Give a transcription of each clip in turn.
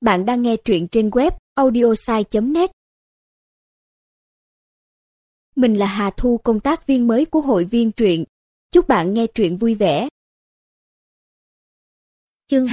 Bạn đang nghe truyện trên web audiosai.net. Mình là Hà Thu, công tác viên mới của hội viên truyện. Chúc bạn nghe truyện vui vẻ. Chương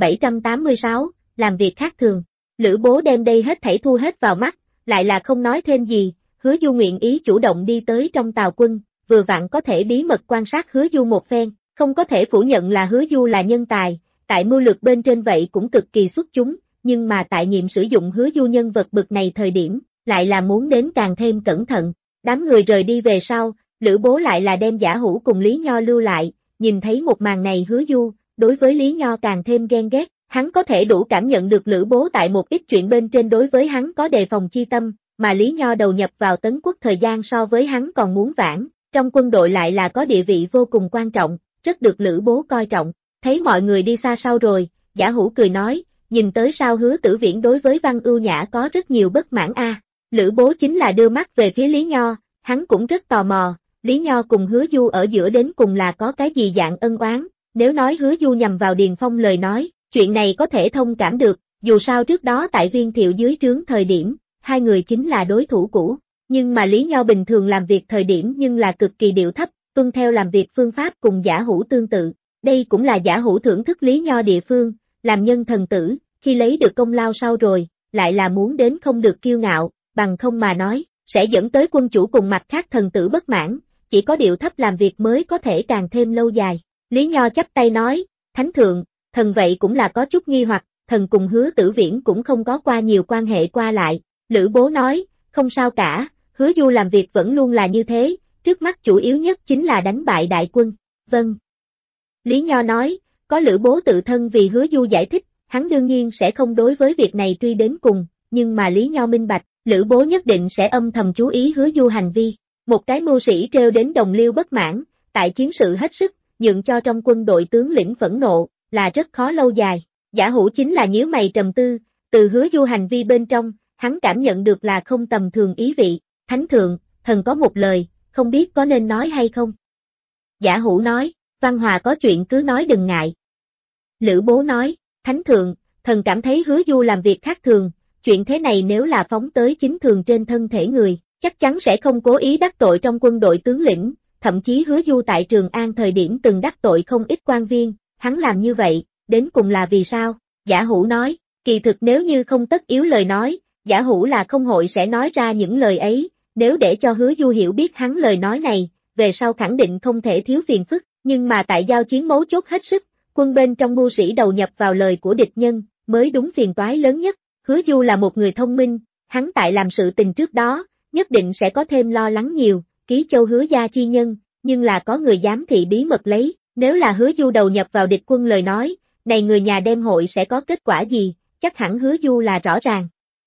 2786, làm việc khác thường. Lữ Bố đem đây hết thảy thu hết vào mắt, lại là không nói thêm gì. Hứa Du nguyện ý chủ động đi tới trong Tào Quân, vừa vặn có thể bí mật quan sát Hứa Du một phen. Không có thể phủ nhận là Hứa Du là nhân tài, tại mưu lược bên trên vậy cũng cực kỳ xuất chúng, nhưng mà tại nhiệm sử dụng Hứa Du nhân vật bực này thời điểm, lại là muốn đến càng thêm cẩn thận. Đám người rời đi về sau, Lữ Bố lại là đem Giả Hữu cùng Lý Nho lưu lại, nhìn thấy một màn này Hứa Du, đối với Lý Nho càng thêm ghen ghét, hắn có thể đủ cảm nhận được Lữ Bố tại một ít chuyện bên trên đối với hắn có đề phòng chi tâm, mà Lý Nho đầu nhập vào Tấn Quốc thời gian so với hắn còn muốn vãn, trong quân đội lại là có địa vị vô cùng quan trọng, rất được Lữ Bố coi trọng. Thấy mọi người đi xa sau rồi, Giả Hữu cười nói, nhìn tới sao Hứa Tử Viễn đối với Văn Ưu Nhã có rất nhiều bất mãn a. Lữ Bố chính là đưa mắt về phía Lý Nho, hắn cũng rất tò mò, Lý Nho cùng Hứa Du ở giữa đến cùng là có cái gì dạng ân oán, nếu nói Hứa Du nhằm vào Điền Phong lời nói, chuyện này có thể thông cảm được, dù sao trước đó tại Viên Thiệu dưới trướng thời điểm, hai người chính là đối thủ cũ, nhưng mà Lý Nho bình thường làm việc thời điểm nhưng là cực kỳ điệu thấp, tuân theo làm việc phương pháp cùng Giả Hữu tương tự, đây cũng là Giả Hữu thưởng thức Lý Nho địa phương, làm nhân thần tử, khi lấy được công lao sau rồi, lại là muốn đến không được kiêu ngạo, bằng không mà nói, sẽ dẫn tới quân chủ cùng mặt khác thần tử bất mãn, chỉ có điệu thấp làm việc mới có thể càng thêm lâu dài. Lý Nho chắp tay nói, Thánh Thượng, thần vậy cũng là có chút nghi hoặc, thần cùng Hứa Tử Viễn cũng không có qua nhiều quan hệ qua lại. Lữ Bố nói, không sao cả, Hứa Du làm việc vẫn luôn là như thế, trước mắt chủ yếu nhất chính là đánh bại đại quân. Vâng. Lý Nho nói, có Lữ Bố tự thân vì Hứa Du giải thích, hắn đương nhiên sẽ không đối với việc này truy đến cùng, nhưng mà Lý Nho minh bạch, Lữ Bố nhất định sẽ âm thầm chú ý Hứa Du hành vi. Một cái mưu sĩ trêu đến đồng liêu bất mãn, tại chiến sự hết sức, nhượng cho trong quân đội tướng lĩnh phẫn nộ, là rất khó lâu dài. Giả Hữu chính là nhíu mày trầm tư, từ Hứa Du hành vi bên trong, hắn cảm nhận được là không tầm thường ý vị. Thánh Thượng, thần có một lời, không biết có nên nói hay không? Giả Hữu nói, Văn Hòa có chuyện cứ nói đừng ngại. Lữ Bố nói, Thánh Thượng, thần cảm thấy Hứa Du làm việc khác thường, chuyện thế này nếu là phóng tới chính thường trên thân thể người, chắc chắn sẽ không cố ý đắc tội trong quân đội tướng lĩnh, thậm chí Hứa Du tại Trường An thời điểm từng đắc tội không ít quan viên, hắn làm như vậy, đến cùng là vì sao? Giả Hữu nói, kỳ thực nếu như không tất yếu lời nói, Giả Hữu là không hội sẽ nói ra những lời ấy, nếu để cho Hứa Du hiểu biết hắn lời nói này, về sau khẳng định không thể thiếu phiền phức, nhưng mà tại giao chiến mấu chốt hết sức, quân bên trong mưu sĩ đầu nhập vào lời của địch nhân, mới đúng phiền toái lớn nhất. Hứa Du là một người thông minh, hắn tại làm sự tình trước đó, nhất định sẽ có thêm lo lắng nhiều, Ký Châu Hứa gia chi nhân, nhưng là có người giám thị bí mật lấy, nếu là Hứa Du đầu nhập vào địch quân lời nói, này người nhà đem hội sẽ có kết quả gì, chắc hẳn Hứa Du là rõ ràng.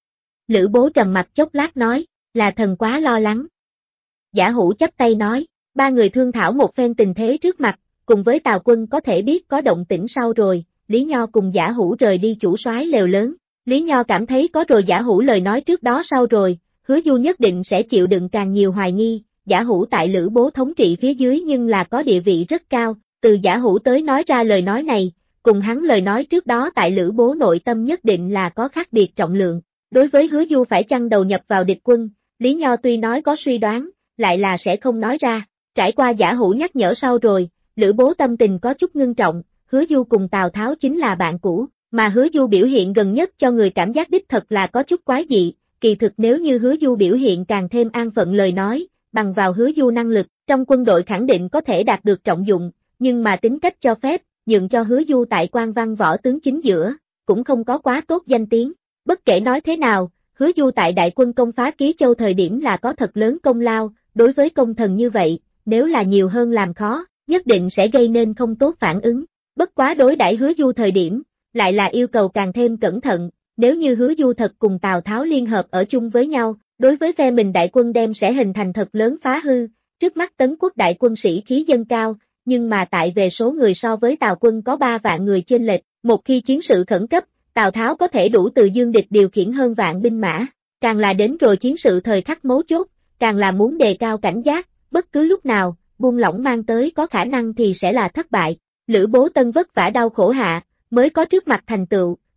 Lữ Bố trầm mặt chốc lát nói, là thần quá lo lắng. Giả Hữu chắp tay nói, ba người thương thảo một phen tình thế trước mặt, cùng với Tào Quân có thể biết có động tĩnh sau rồi, Lý Nho cùng Giả Hữu rời đi chủ soái lều lớn. Lý Nho cảm thấy có rồi Giả Hữu lời nói trước đó sau rồi, Hứa Du nhất định sẽ chịu đựng càng nhiều hoài nghi, Giả Hữu tại Lữ Bố thống trị phía dưới nhưng là có địa vị rất cao, từ Giả Hữu tới nói ra lời nói này, cùng hắn lời nói trước đó tại Lữ Bố nội tâm nhất định là có khác biệt trọng lượng. Đối với Hứa Du phải chăng đầu nhập vào địch quân, Lý Nho tuy nói có suy đoán, lại là sẽ không nói ra, trải qua Giả Hữu nhắc nhở sau rồi, Lữ Bố tâm tình có chút ngưng trọng, Hứa Du cùng Tào Tháo chính là bạn cũ, mà Hứa Du biểu hiện gần nhất cho người cảm giác đích thật là có chút quái dị, kỳ thực nếu như Hứa Du biểu hiện càng thêm an phận lời nói, bằng vào Hứa Du năng lực, trong quân đội khẳng định có thể đạt được trọng dụng, nhưng mà tính cách cho phép, nhượng cho Hứa Du tại quan văn võ tướng chính giữa, cũng không có quá tốt danh tiếng. Bất kể nói thế nào, Hứa Du tại đại quân công phá Ký Châu thời điểm là có thật lớn công lao, đối với công thần như vậy, nếu là nhiều hơn làm khó, nhất định sẽ gây nên không tốt phản ứng. Bất quá đối đãi Hứa Du thời điểm, lại là yêu cầu càng thêm cẩn thận, nếu như Hứa Du thật cùng Tào Tháo liên hợp ở chung với nhau, đối với phe mình đại quân đem sẽ hình thành thật lớn phá hư, trước mắt Tấn Quốc đại quân sĩ khí dâng cao, nhưng mà tại về số người so với Tào quân có 3 vạn người chênh lệch, một khi chiến sự khẩn cấp, Tào Tháo có thể đủ từ dương địch điều khiển hơn vạn binh mã, càng là đến rồi chiến sự thời khắc mấu chốt, càng là muốn đề cao cảnh giác, bất cứ lúc nào, buông lỏng mang tới có khả năng thì sẽ là thất bại. Lữ Bố Tân vất vả đau khổ hạ, mới có trước mặt thành tựu,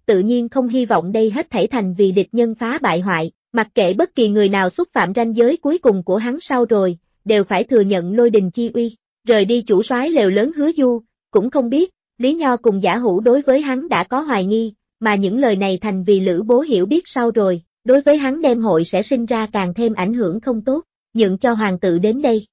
tự nhiên không hy vọng đây hết thảy thành vì địch nhân phá bại hoại, mặc kệ bất kỳ người nào xúc phạm ranh giới cuối cùng của hắn sau rồi, đều phải thừa nhận lôi đình chi uy. Rời đi chủ soái lều lớn Hứa Du, cũng không biết, Lý Nho cùng Giả Hữu đối với hắn đã có hoài nghi, mà những lời này thành vì Lữ Bố hiểu biết sau rồi, đối với hắn đêm hội sẽ sinh ra càng thêm ảnh hưởng không tốt, nhượng cho hoàng tự đến đây.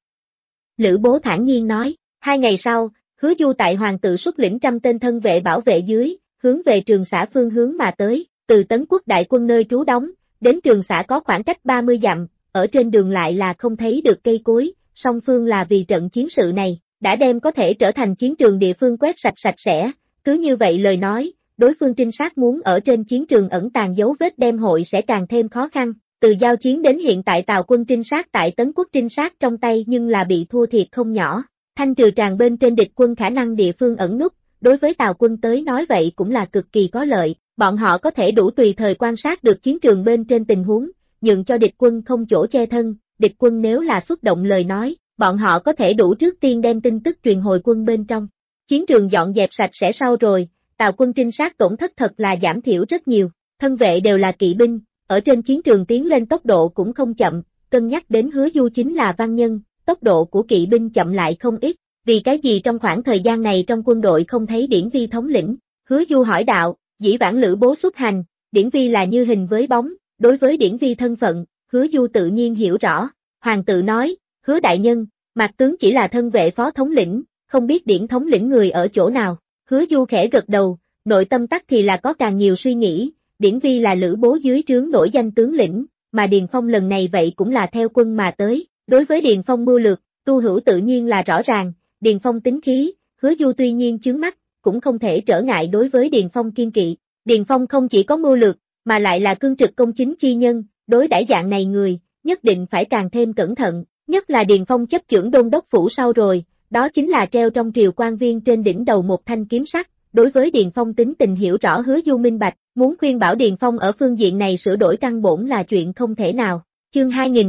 Lữ Bố thản nhiên nói, 2 ngày sau, Hứa Du tại hoàng tự xuất lĩnh 100 tên thân vệ bảo vệ dưới, hướng về Trường Xã phương hướng mà tới, từ Tấn Quốc đại quân nơi trú đóng, đến Trường Xã có khoảng cách 30 dặm, ở trên đường lại là không thấy được cây cối, song phương là vì trận chiến sự này, đã đem có thể trở thành chiến trường địa phương quét sạch sạch sẽ, cứ như vậy lời nói, đối phương trinh sát muốn ở trên chiến trường ẩn tàng dấu vết đem hội sẽ càng thêm khó khăn, từ giao chiến đến hiện tại Tào quân trinh sát tại Tấn Quốc trinh sát trong tay nhưng là bị thua thiệt không nhỏ, thanh trừ tràn bên trên địch quân khả năng địa phương ẩn núp, đối với Tào quân tới nói vậy cũng là cực kỳ có lợi, bọn họ có thể đủ tùy thời quan sát được chiến trường bên trên tình huống, nhượng cho địch quân không chỗ che thân, địch quân nếu là xuất động lời nói, bọn họ có thể đủ trước tiên đem tin tức truyền hồi quân bên trong. Chiến trường dọn dẹp sạch sẽ sau rồi, Tào quân trinh sát tổn thất thật là giảm thiểu rất nhiều, thân vệ đều là kỵ binh, ở trên chiến trường tiến lên tốc độ cũng không chậm, cân nhắc đến Hứa Du chính là văn nhân, tốc độ của kỵ binh chậm lại không ít, vì cái gì trong khoảng thời gian này trong quân đội không thấy Điển Vi thống lĩnh, Hứa Du hỏi đạo, dĩ vãng Lữ Bố xuất hành, Điển Vi là như hình với bóng, đối với Điển Vi thân phận, Hứa Du tự nhiên hiểu rõ, hoàng tự nói, Hứa đại nhân, Mạc tướng chỉ là thân vệ phó thống lĩnh, không biết Điển thống lĩnh người ở chỗ nào, Hứa Du khẽ gật đầu, nội tâm tắc thì là có càng nhiều suy nghĩ, Điển Vi là Lữ Bố dưới trướng nổi danh tướng lĩnh, mà Điền Phong lần này vậy cũng là theo quân mà tới, đối với Điền Phong mưu lược, Tu Hữu tự nhiên là rõ ràng, Điền Phong tính khí, Hứa Du tuy nhiên chướng mắt, cũng không thể trở ngại đối với Điền Phong kiên kỵ, Điền Phong không chỉ có mưu lược, mà lại là cương trực công chính chi nhân, đối đãi dạng này người, nhất định phải càng thêm cẩn thận, nhất là Điền Phong chấp chưởng đôn đốc phủ sau rồi, đó chính là treo trong triều quan viên trên đỉnh đầu một thanh kiếm sắt, đối với Điền Phong tính tình hiểu rõ Hứa Du minh bạch, muốn khuyên bảo Điền Phong ở phương diện này sửa đổi căn bổn là chuyện không thể nào. Chương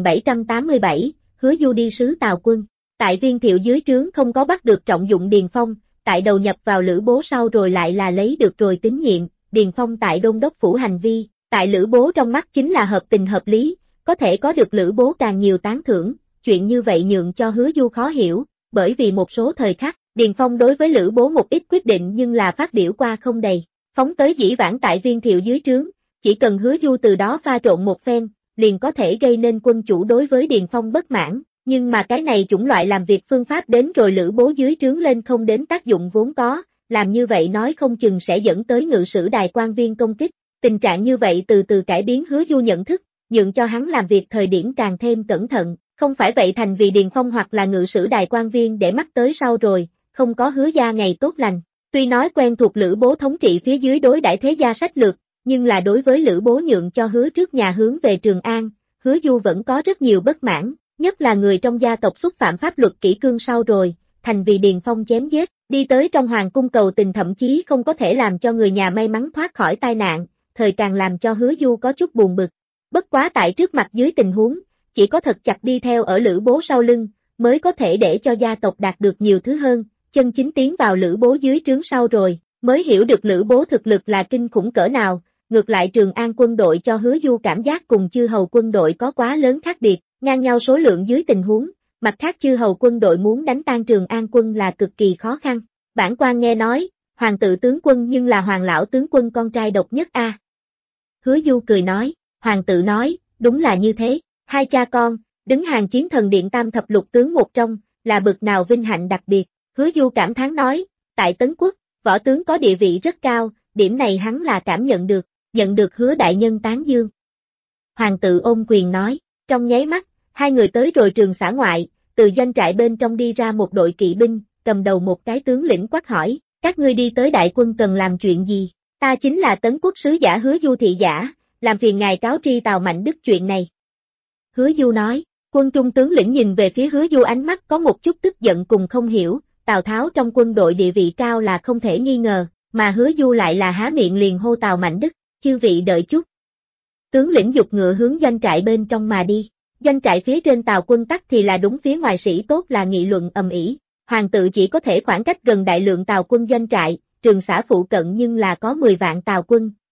2787, Hứa Du đi sứ Tào quân. Tại Viên Thiệu dưới trướng không có bắt được trọng dụng Điền Phong, tại đầu nhập vào Lữ Bố sau rồi lại là lấy được rồi tín nhiệm, Điền Phong tại đôn đốc phủ hành vi, tại Lữ Bố trong mắt chính là hợp tình hợp lý, có thể có được Lữ Bố càng nhiều tán thưởng, chuyện như vậy nhượng cho Hứa Du khó hiểu, bởi vì một số thời khắc, Điền Phong đối với Lữ Bố một ít quyết định nhưng là phát biểu qua không đầy, phóng tới dĩ vãng tại Viên Thiệu dưới trướng, chỉ cần Hứa Du từ đó pha trộn một phen, liền có thể gây nên quân chủ đối với Điền Phong bất mãn, nhưng mà cái này chủng loại làm việc phương pháp đến rồi Lữ Bố dưới trướng lên không đến tác dụng vốn có, làm như vậy nói không chừng sẽ dẫn tới ngự sử đài quan viên công kích, tình trạng như vậy từ từ cải biến Hứa Du nhận thức, nhượng cho hắn làm việc thời điểm càng thêm cẩn thận, không phải vậy thành vì Điền Phong hoặc là ngự sử đài quan viên để mắt tới sau rồi, không có Hứa gia ngày tốt lành. Tuy nói quen thuộc Lữ Bố thống trị phía dưới đối đãi thế gia sách lược, nhưng là đối với Lữ Bố nhượng cho Hứa trước nhà hướng về Trường An, Hứa Du vẫn có rất nhiều bất mãn, nhất là người trong gia tộc xúc phạm pháp luật kỷ cương sau rồi, thành vì Điền Phong chém giết, đi tới trong hoàng cung cầu tình thậm chí không có thể làm cho người nhà may mắn thoát khỏi tai nạn, thời càng làm cho Hứa Du có chút buồn bực. Bất quá tại trước mặt dưới tình huống, chỉ có thật chặt đi theo ở Lữ Bố sau lưng, mới có thể để cho gia tộc đạt được nhiều thứ hơn, chân chính tiến vào Lữ Bố dưới trướng sau rồi, mới hiểu được Lữ Bố thực lực là kinh khủng cỡ nào, ngược lại Trường An quân đội cho Hứa Du cảm giác cùng chư hầu quân đội có quá lớn khác biệt, ngang nhau số lượng dưới tình huống, mặt khác chư hầu quân đội muốn đánh tan Trường An quân là cực kỳ khó khăn. Bản quan nghe nói, hoàng tự tướng quân nhưng là hoàng lão tướng quân con trai độc nhất a. Hứa Du cười nói, hoàng tự nói, đúng là như thế, hai cha con, đứng hàng chiến thần điện tam thập lục tướng một trong, là bực nào vinh hạnh đặc biệt. Hứa Du cảm thán nói, tại Tấn Quốc, võ tướng có địa vị rất cao, điểm này hắn là cảm nhận được Hứa đại nhân tán dương. Hoàng tự ôm quyền nói, trong nháy mắt, hai người tới rồi Trường Xã ngoại, từ doanh trại bên trong đi ra một đội kỵ binh, cầm đầu một cái tướng lĩnh quát hỏi, các ngươi đi tới đại quân cần làm chuyện gì? Ta chính là Tấn Quốc sứ giả Hứa Du thị giả, làm phiền ngài cáo tri Tào Mạnh Đức chuyện này. Hứa Du nói, quân trung tướng lĩnh nhìn về phía Hứa Du ánh mắt có một chút tức giận cùng không hiểu, Tào Tháo trong quân đội địa vị cao là không thể nghi ngờ, mà Hứa Du lại là há miệng liền hô Tào Mạnh Đức, chư vị đợi chút. Tướng lĩnh giục ngựa hướng doanh trại bên trong mà đi, doanh trại phía trên Tào quân tắc thì là đúng phía ngoài sĩ tốt là nghị luận ầm ĩ. Hoàng tự chỉ có thể khoảng cách gần đại lượng Tào quân doanh trại, Trường Xã phụ cận nhưng là có 10 vạn Tào quân,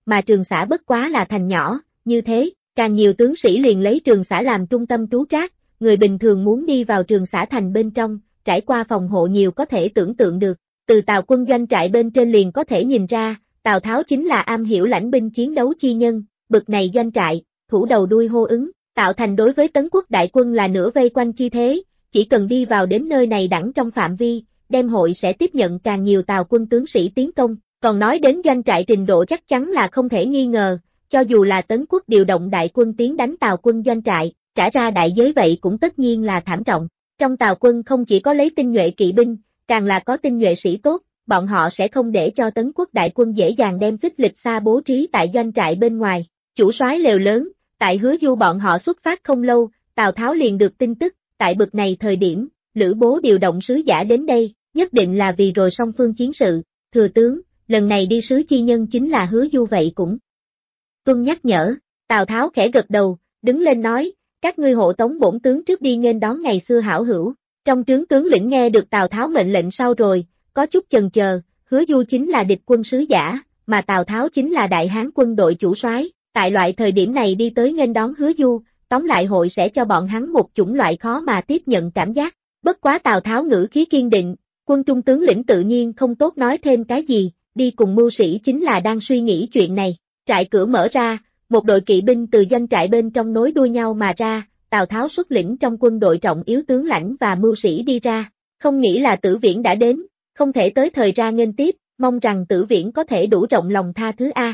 mà Trường Xã bất quá là thành nhỏ, như thế, càng nhiều tướng sĩ liền lấy Trường Xã làm trung tâm trú trác, người bình thường muốn đi vào Trường Xã thành bên trong, trải qua phòng hộ nhiều có thể tưởng tượng được, từ Tào quân doanh trại bên trên liền có thể nhìn ra, Tào Tháo chính là am hiểu lãnh binh chiến đấu chi nhân, bực này doanh trại, thủ đầu đuôi hô ứng, tạo thành đối với Tấn quốc đại quân là nửa vây quanh chi thế, chỉ cần đi vào đến nơi này đẳng trong phạm vi, đem hội sẽ tiếp nhận càng nhiều Tào quân tướng sĩ tiến công, còn nói đến doanh trại trình độ chắc chắn là không thể nghi ngờ, cho dù là Tấn quốc điều động đại quân tiến đánh Tào quân doanh trại, trả ra đại giới vậy cũng tất nhiên là thảm trọng. Trong Tào quân không chỉ có lấy tinh nhuệ kỵ binh, càng là có tinh nhuệ sĩ tốt, bọn họ sẽ không để cho Tấn quốc đại quân dễ dàng đem phích lịch xa bố trí tại doanh trại bên ngoài. Chủ soái lều lớn, tại Hứa Du bọn họ xuất phát không lâu, Tào Tháo liền được tin tức, tại bực này thời điểm, Lữ Bố điều động sứ giả đến đây, nhất định là vì rồi song phương chiến sự. Thừa tướng, lần này đi sứ chi nhân chính là Hứa Du vậy cũng. Tuân nhắc nhở, Tào Tháo khẽ gật đầu, đứng lên nói, các ngươi hộ tống bổn tướng trước đi nghênh đón ngày xưa hảo hữu. Trong trướng tướng lĩnh nghe được Tào Tháo mệnh lệnh sau rồi, có chút chần chờ, Hứa Du chính là địch quân sứ giả, mà Tào Tháo chính là đại hán quân đội chủ soái. Tại loại thời điểm này đi tới nghênh đón Hứa Du, tóm lại hội sẽ cho bọn hắn một chủng loại khó mà tiếp nhận cảm giác. Bất quá Tào Tháo ngữ khí kiên định, quân trung tướng lĩnh tự nhiên không tốt nói thêm cái gì, đi cùng mưu sĩ chính là đang suy nghĩ chuyện này. Trại cửa mở ra, một đội kỵ binh từ doanh trại bên trong nối đuôi nhau mà ra, Tào Tháo xuất lĩnh trong quân đội trọng yếu tướng lãnh và mưu sĩ đi ra. Không nghĩ là Tử Viễn đã đến, không thể tới thời ra nghênh tiếp, mong rằng Tử Viễn có thể đủ rộng lòng tha thứ a.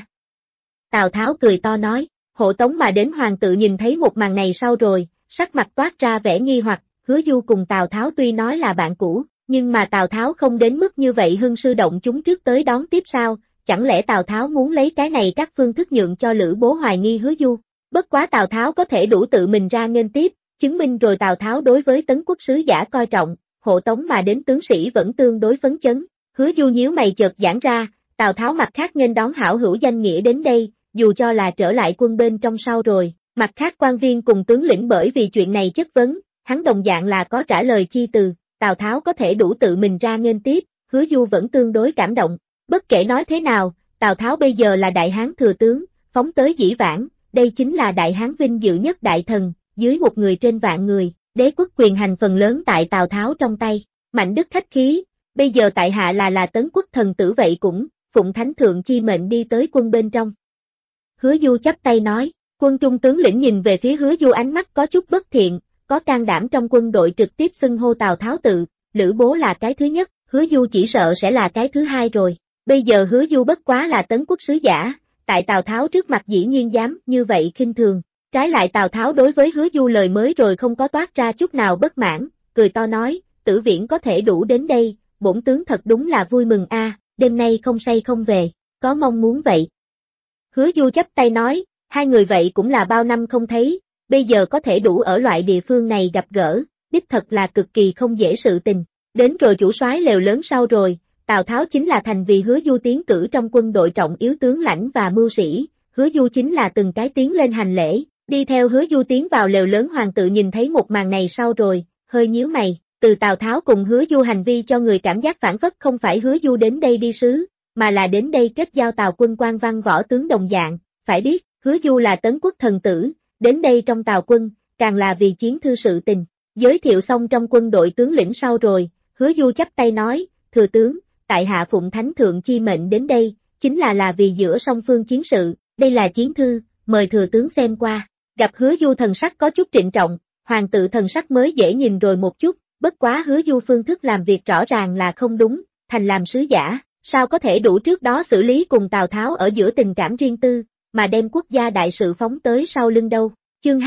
Tào Tháo cười to nói, hộ tống mà đến hoàng tự nhìn thấy một màn này sau rồi, sắc mặt toát ra vẻ nghi hoặc, Hứa Du cùng Tào Tháo tuy nói là bạn cũ, nhưng mà Tào Tháo không đến mức như vậy hưng sư động chúng trước tới đón tiếp sao, chẳng lẽ Tào Tháo muốn lấy cái này các phương thức nhượng cho Lữ Bố hoài nghi Hứa Du. Bất quá Tào Tháo có thể đủ tự mình ra nghênh tiếp, chứng minh rồi Tào Tháo đối với Tấn quốc sứ giả coi trọng, hộ tống mà đến tướng sĩ vẫn tương đối phấn chấn. Hứa Du nhíu mày chợt giãn ra, Tào Tháo mặt khác nghênh đón hảo hữu danh nghĩa đến đây, dù cho là trở lại quân bên trong sau rồi, mặt khác quan viên cùng tướng lĩnh bởi vì chuyện này chất vấn, hắn đồng dạng là có trả lời chi từ, Tào Tháo có thể đủ tự mình ra nghênh tiếp, Hứa Du vẫn tương đối cảm động. Bất kể nói thế nào, Tào Tháo bây giờ là đại hán thừa tướng, phóng tới dĩ vãng, đây chính là đại hán vinh dự nhất đại thần, dưới một người trên vạn người, đế quốc quyền hành phần lớn tại Tào Tháo trong tay. Mạnh đức khách khí, bây giờ tại hạ là Tấn quốc thần tử vậy cũng, phụng thánh thượng chi mệnh đi tới quân bên trong. Hứa Du chắp tay nói, quân trung tướng lĩnh nhìn về phía Hứa Du ánh mắt có chút bất thiện, có can đảm trong quân đội trực tiếp xưng hô Tào Tháo tự, Lữ Bố là cái thứ nhất, Hứa Du chỉ sợ sẽ là cái thứ hai rồi. Bây giờ Hứa Du bất quá là Tấn quốc sứ giả, tại Tào Tháo trước mặt dĩ nhiên dám như vậy khinh thường. Trái lại Tào Tháo đối với Hứa Du lời mới rồi không có toát ra chút nào bất mãn, cười to nói, Tử Viễn có thể đủ đến đây, bổn tướng thật đúng là vui mừng a, đêm nay không say không về, có mong muốn vậy. Hứa Du chắp tay nói, hai người vậy cũng là bao năm không thấy, bây giờ có thể đủ ở loại địa phương này gặp gỡ, đích thật là cực kỳ không dễ sự tình. Đến rồi chủ soái lều lớn sau rồi, Tào Tháo chính là thành vì Hứa Du tiến cử trong quân đội trọng yếu tướng lãnh và mưu sĩ, Hứa Du chính là từng cái tiến lên hành lễ, đi theo Hứa Du tiến vào lều lớn hoàng tự nhìn thấy một màn này sau rồi, hơi nhíu mày, từ Tào Tháo cùng Hứa Du hành vi cho người cảm giác phản phất không phải Hứa Du đến đây đi sứ, mà là đến đây kết giao Tào quân quan văn võ tướng đồng dạng, phải biết, Hứa Du là Tấn quốc thần tử, đến đây trong Tào quân, càng là vì chiến thư sự tình, giới thiệu xong trong quân đội tướng lĩnh sau rồi, Hứa Du chắp tay nói, thừa tướng, tại hạ phụng thánh thượng chi mệnh đến đây, chính là vì giữa song phương chiến sự, đây là chiến thư, mời thừa tướng xem qua. Gặp Hứa Du thần sắc có chút trịnh trọng, hoàng tự thần sắc mới dễ nhìn rồi một chút, bất quá Hứa Du phương thức làm việc rõ ràng là không đúng, thành làm sứ giả, sao có thể đủ trước đó xử lý cùng Tào Tháo ở giữa tình cảm riêng tư, mà đem quốc gia đại sự phóng tới sau lưng đâu. Chương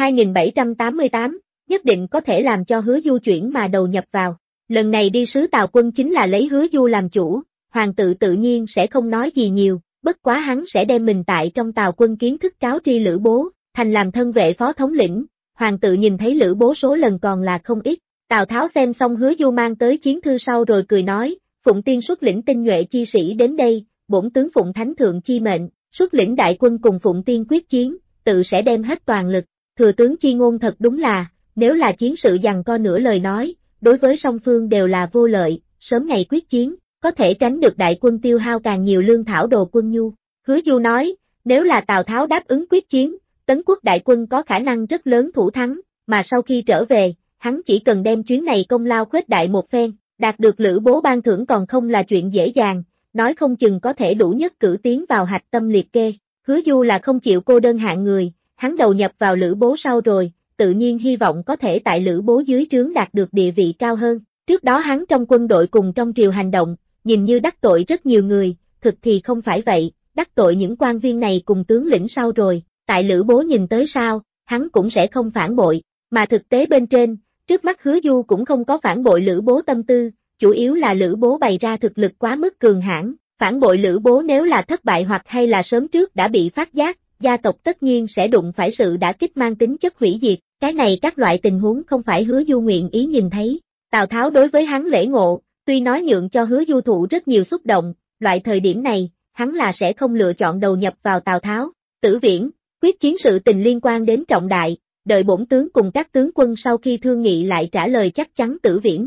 2788, nhất định có thể làm cho Hứa Du chuyển mà đầu nhập vào. Lần này đi sứ Tào quân chính là lấy Hứa Du làm chủ, hoàng tự tự nhiên sẽ không nói gì nhiều, bất quá hắn sẽ đem mình tại trong Tào quân kiến thức cáo tri Lữ Bố, thành làm thân vệ phó thống lĩnh. Hoàng tự nhìn thấy Lữ Bố số lần còn là không ít. Tào Tháo xem xong Hứa Du mang tới chiến thư sau rồi cười nói, Phụng Tiên xuất lĩnh tinh nhuệ chi sĩ đến đây, bổn tướng phụng thánh thượng chi mệnh, xuất lĩnh đại quân cùng Phụng Tiên quyết chiến, tự sẽ đem hết toàn lực. Thừa tướng chi ngôn thật đúng là, nếu là chiến sự giằng co nửa lời nói, đối với song phương đều là vô lợi, sớm ngày quyết chiến, có thể tránh được đại quân tiêu hao càng nhiều lương thảo đồ quân nhu. Hứa Du nói, Nếu là Tào Tháo đáp ứng quyết chiến, Tấn quốc đại quân có khả năng rất lớn thủ thắng, mà sau khi trở về, hắn chỉ cần đem chuyến này công lao khuếch đại một phen, đạt được Lữ Bố ban thưởng còn không là chuyện dễ dàng, nói không chừng có thể đủ nhất cử tiến vào hạch tâm liệt kê. Hứa Du là không chịu cô đơn hạng người, hắn đầu nhập vào Lữ Bố sau rồi, tự nhiên hy vọng có thể tại Lữ Bố dưới trướng đạt được địa vị cao hơn. Trước đó hắn trong quân đội cùng trong triều hành động, nhìn như đắc tội rất nhiều người, thực thì không phải vậy, đắc tội những quan viên này cùng tướng lĩnh sau rồi, tại Lữ Bố nhìn tới sao, hắn cũng sẽ không phản bội, mà thực tế bên trên, trước mắt Hứa Du cũng không có phản bội Lữ Bố tâm tư, chủ yếu là Lữ Bố bày ra thực lực quá mức cường hãn, phản bội Lữ Bố nếu là thất bại hoặc hay là sớm trước đã bị phát giác, gia tộc tất nhiên sẽ đụng phải sự đả kích mang tính chất hủy diệt, cái này các loại tình huống không phải Hứa Du nguyện ý nhìn thấy. Tào Tháo đối với hắn lễ ngộ, tuy nói nhượng cho Hứa Du thụ rất nhiều xúc động, loại thời điểm này, hắn là sẽ không lựa chọn đầu nhập vào Tào Tháo. Tử Viễn, quyết chiến sự tình liên quan đến trọng đại, đợi bổn tướng cùng các tướng quân sau khi thương nghị lại trả lời chắc chắn Tử Viễn.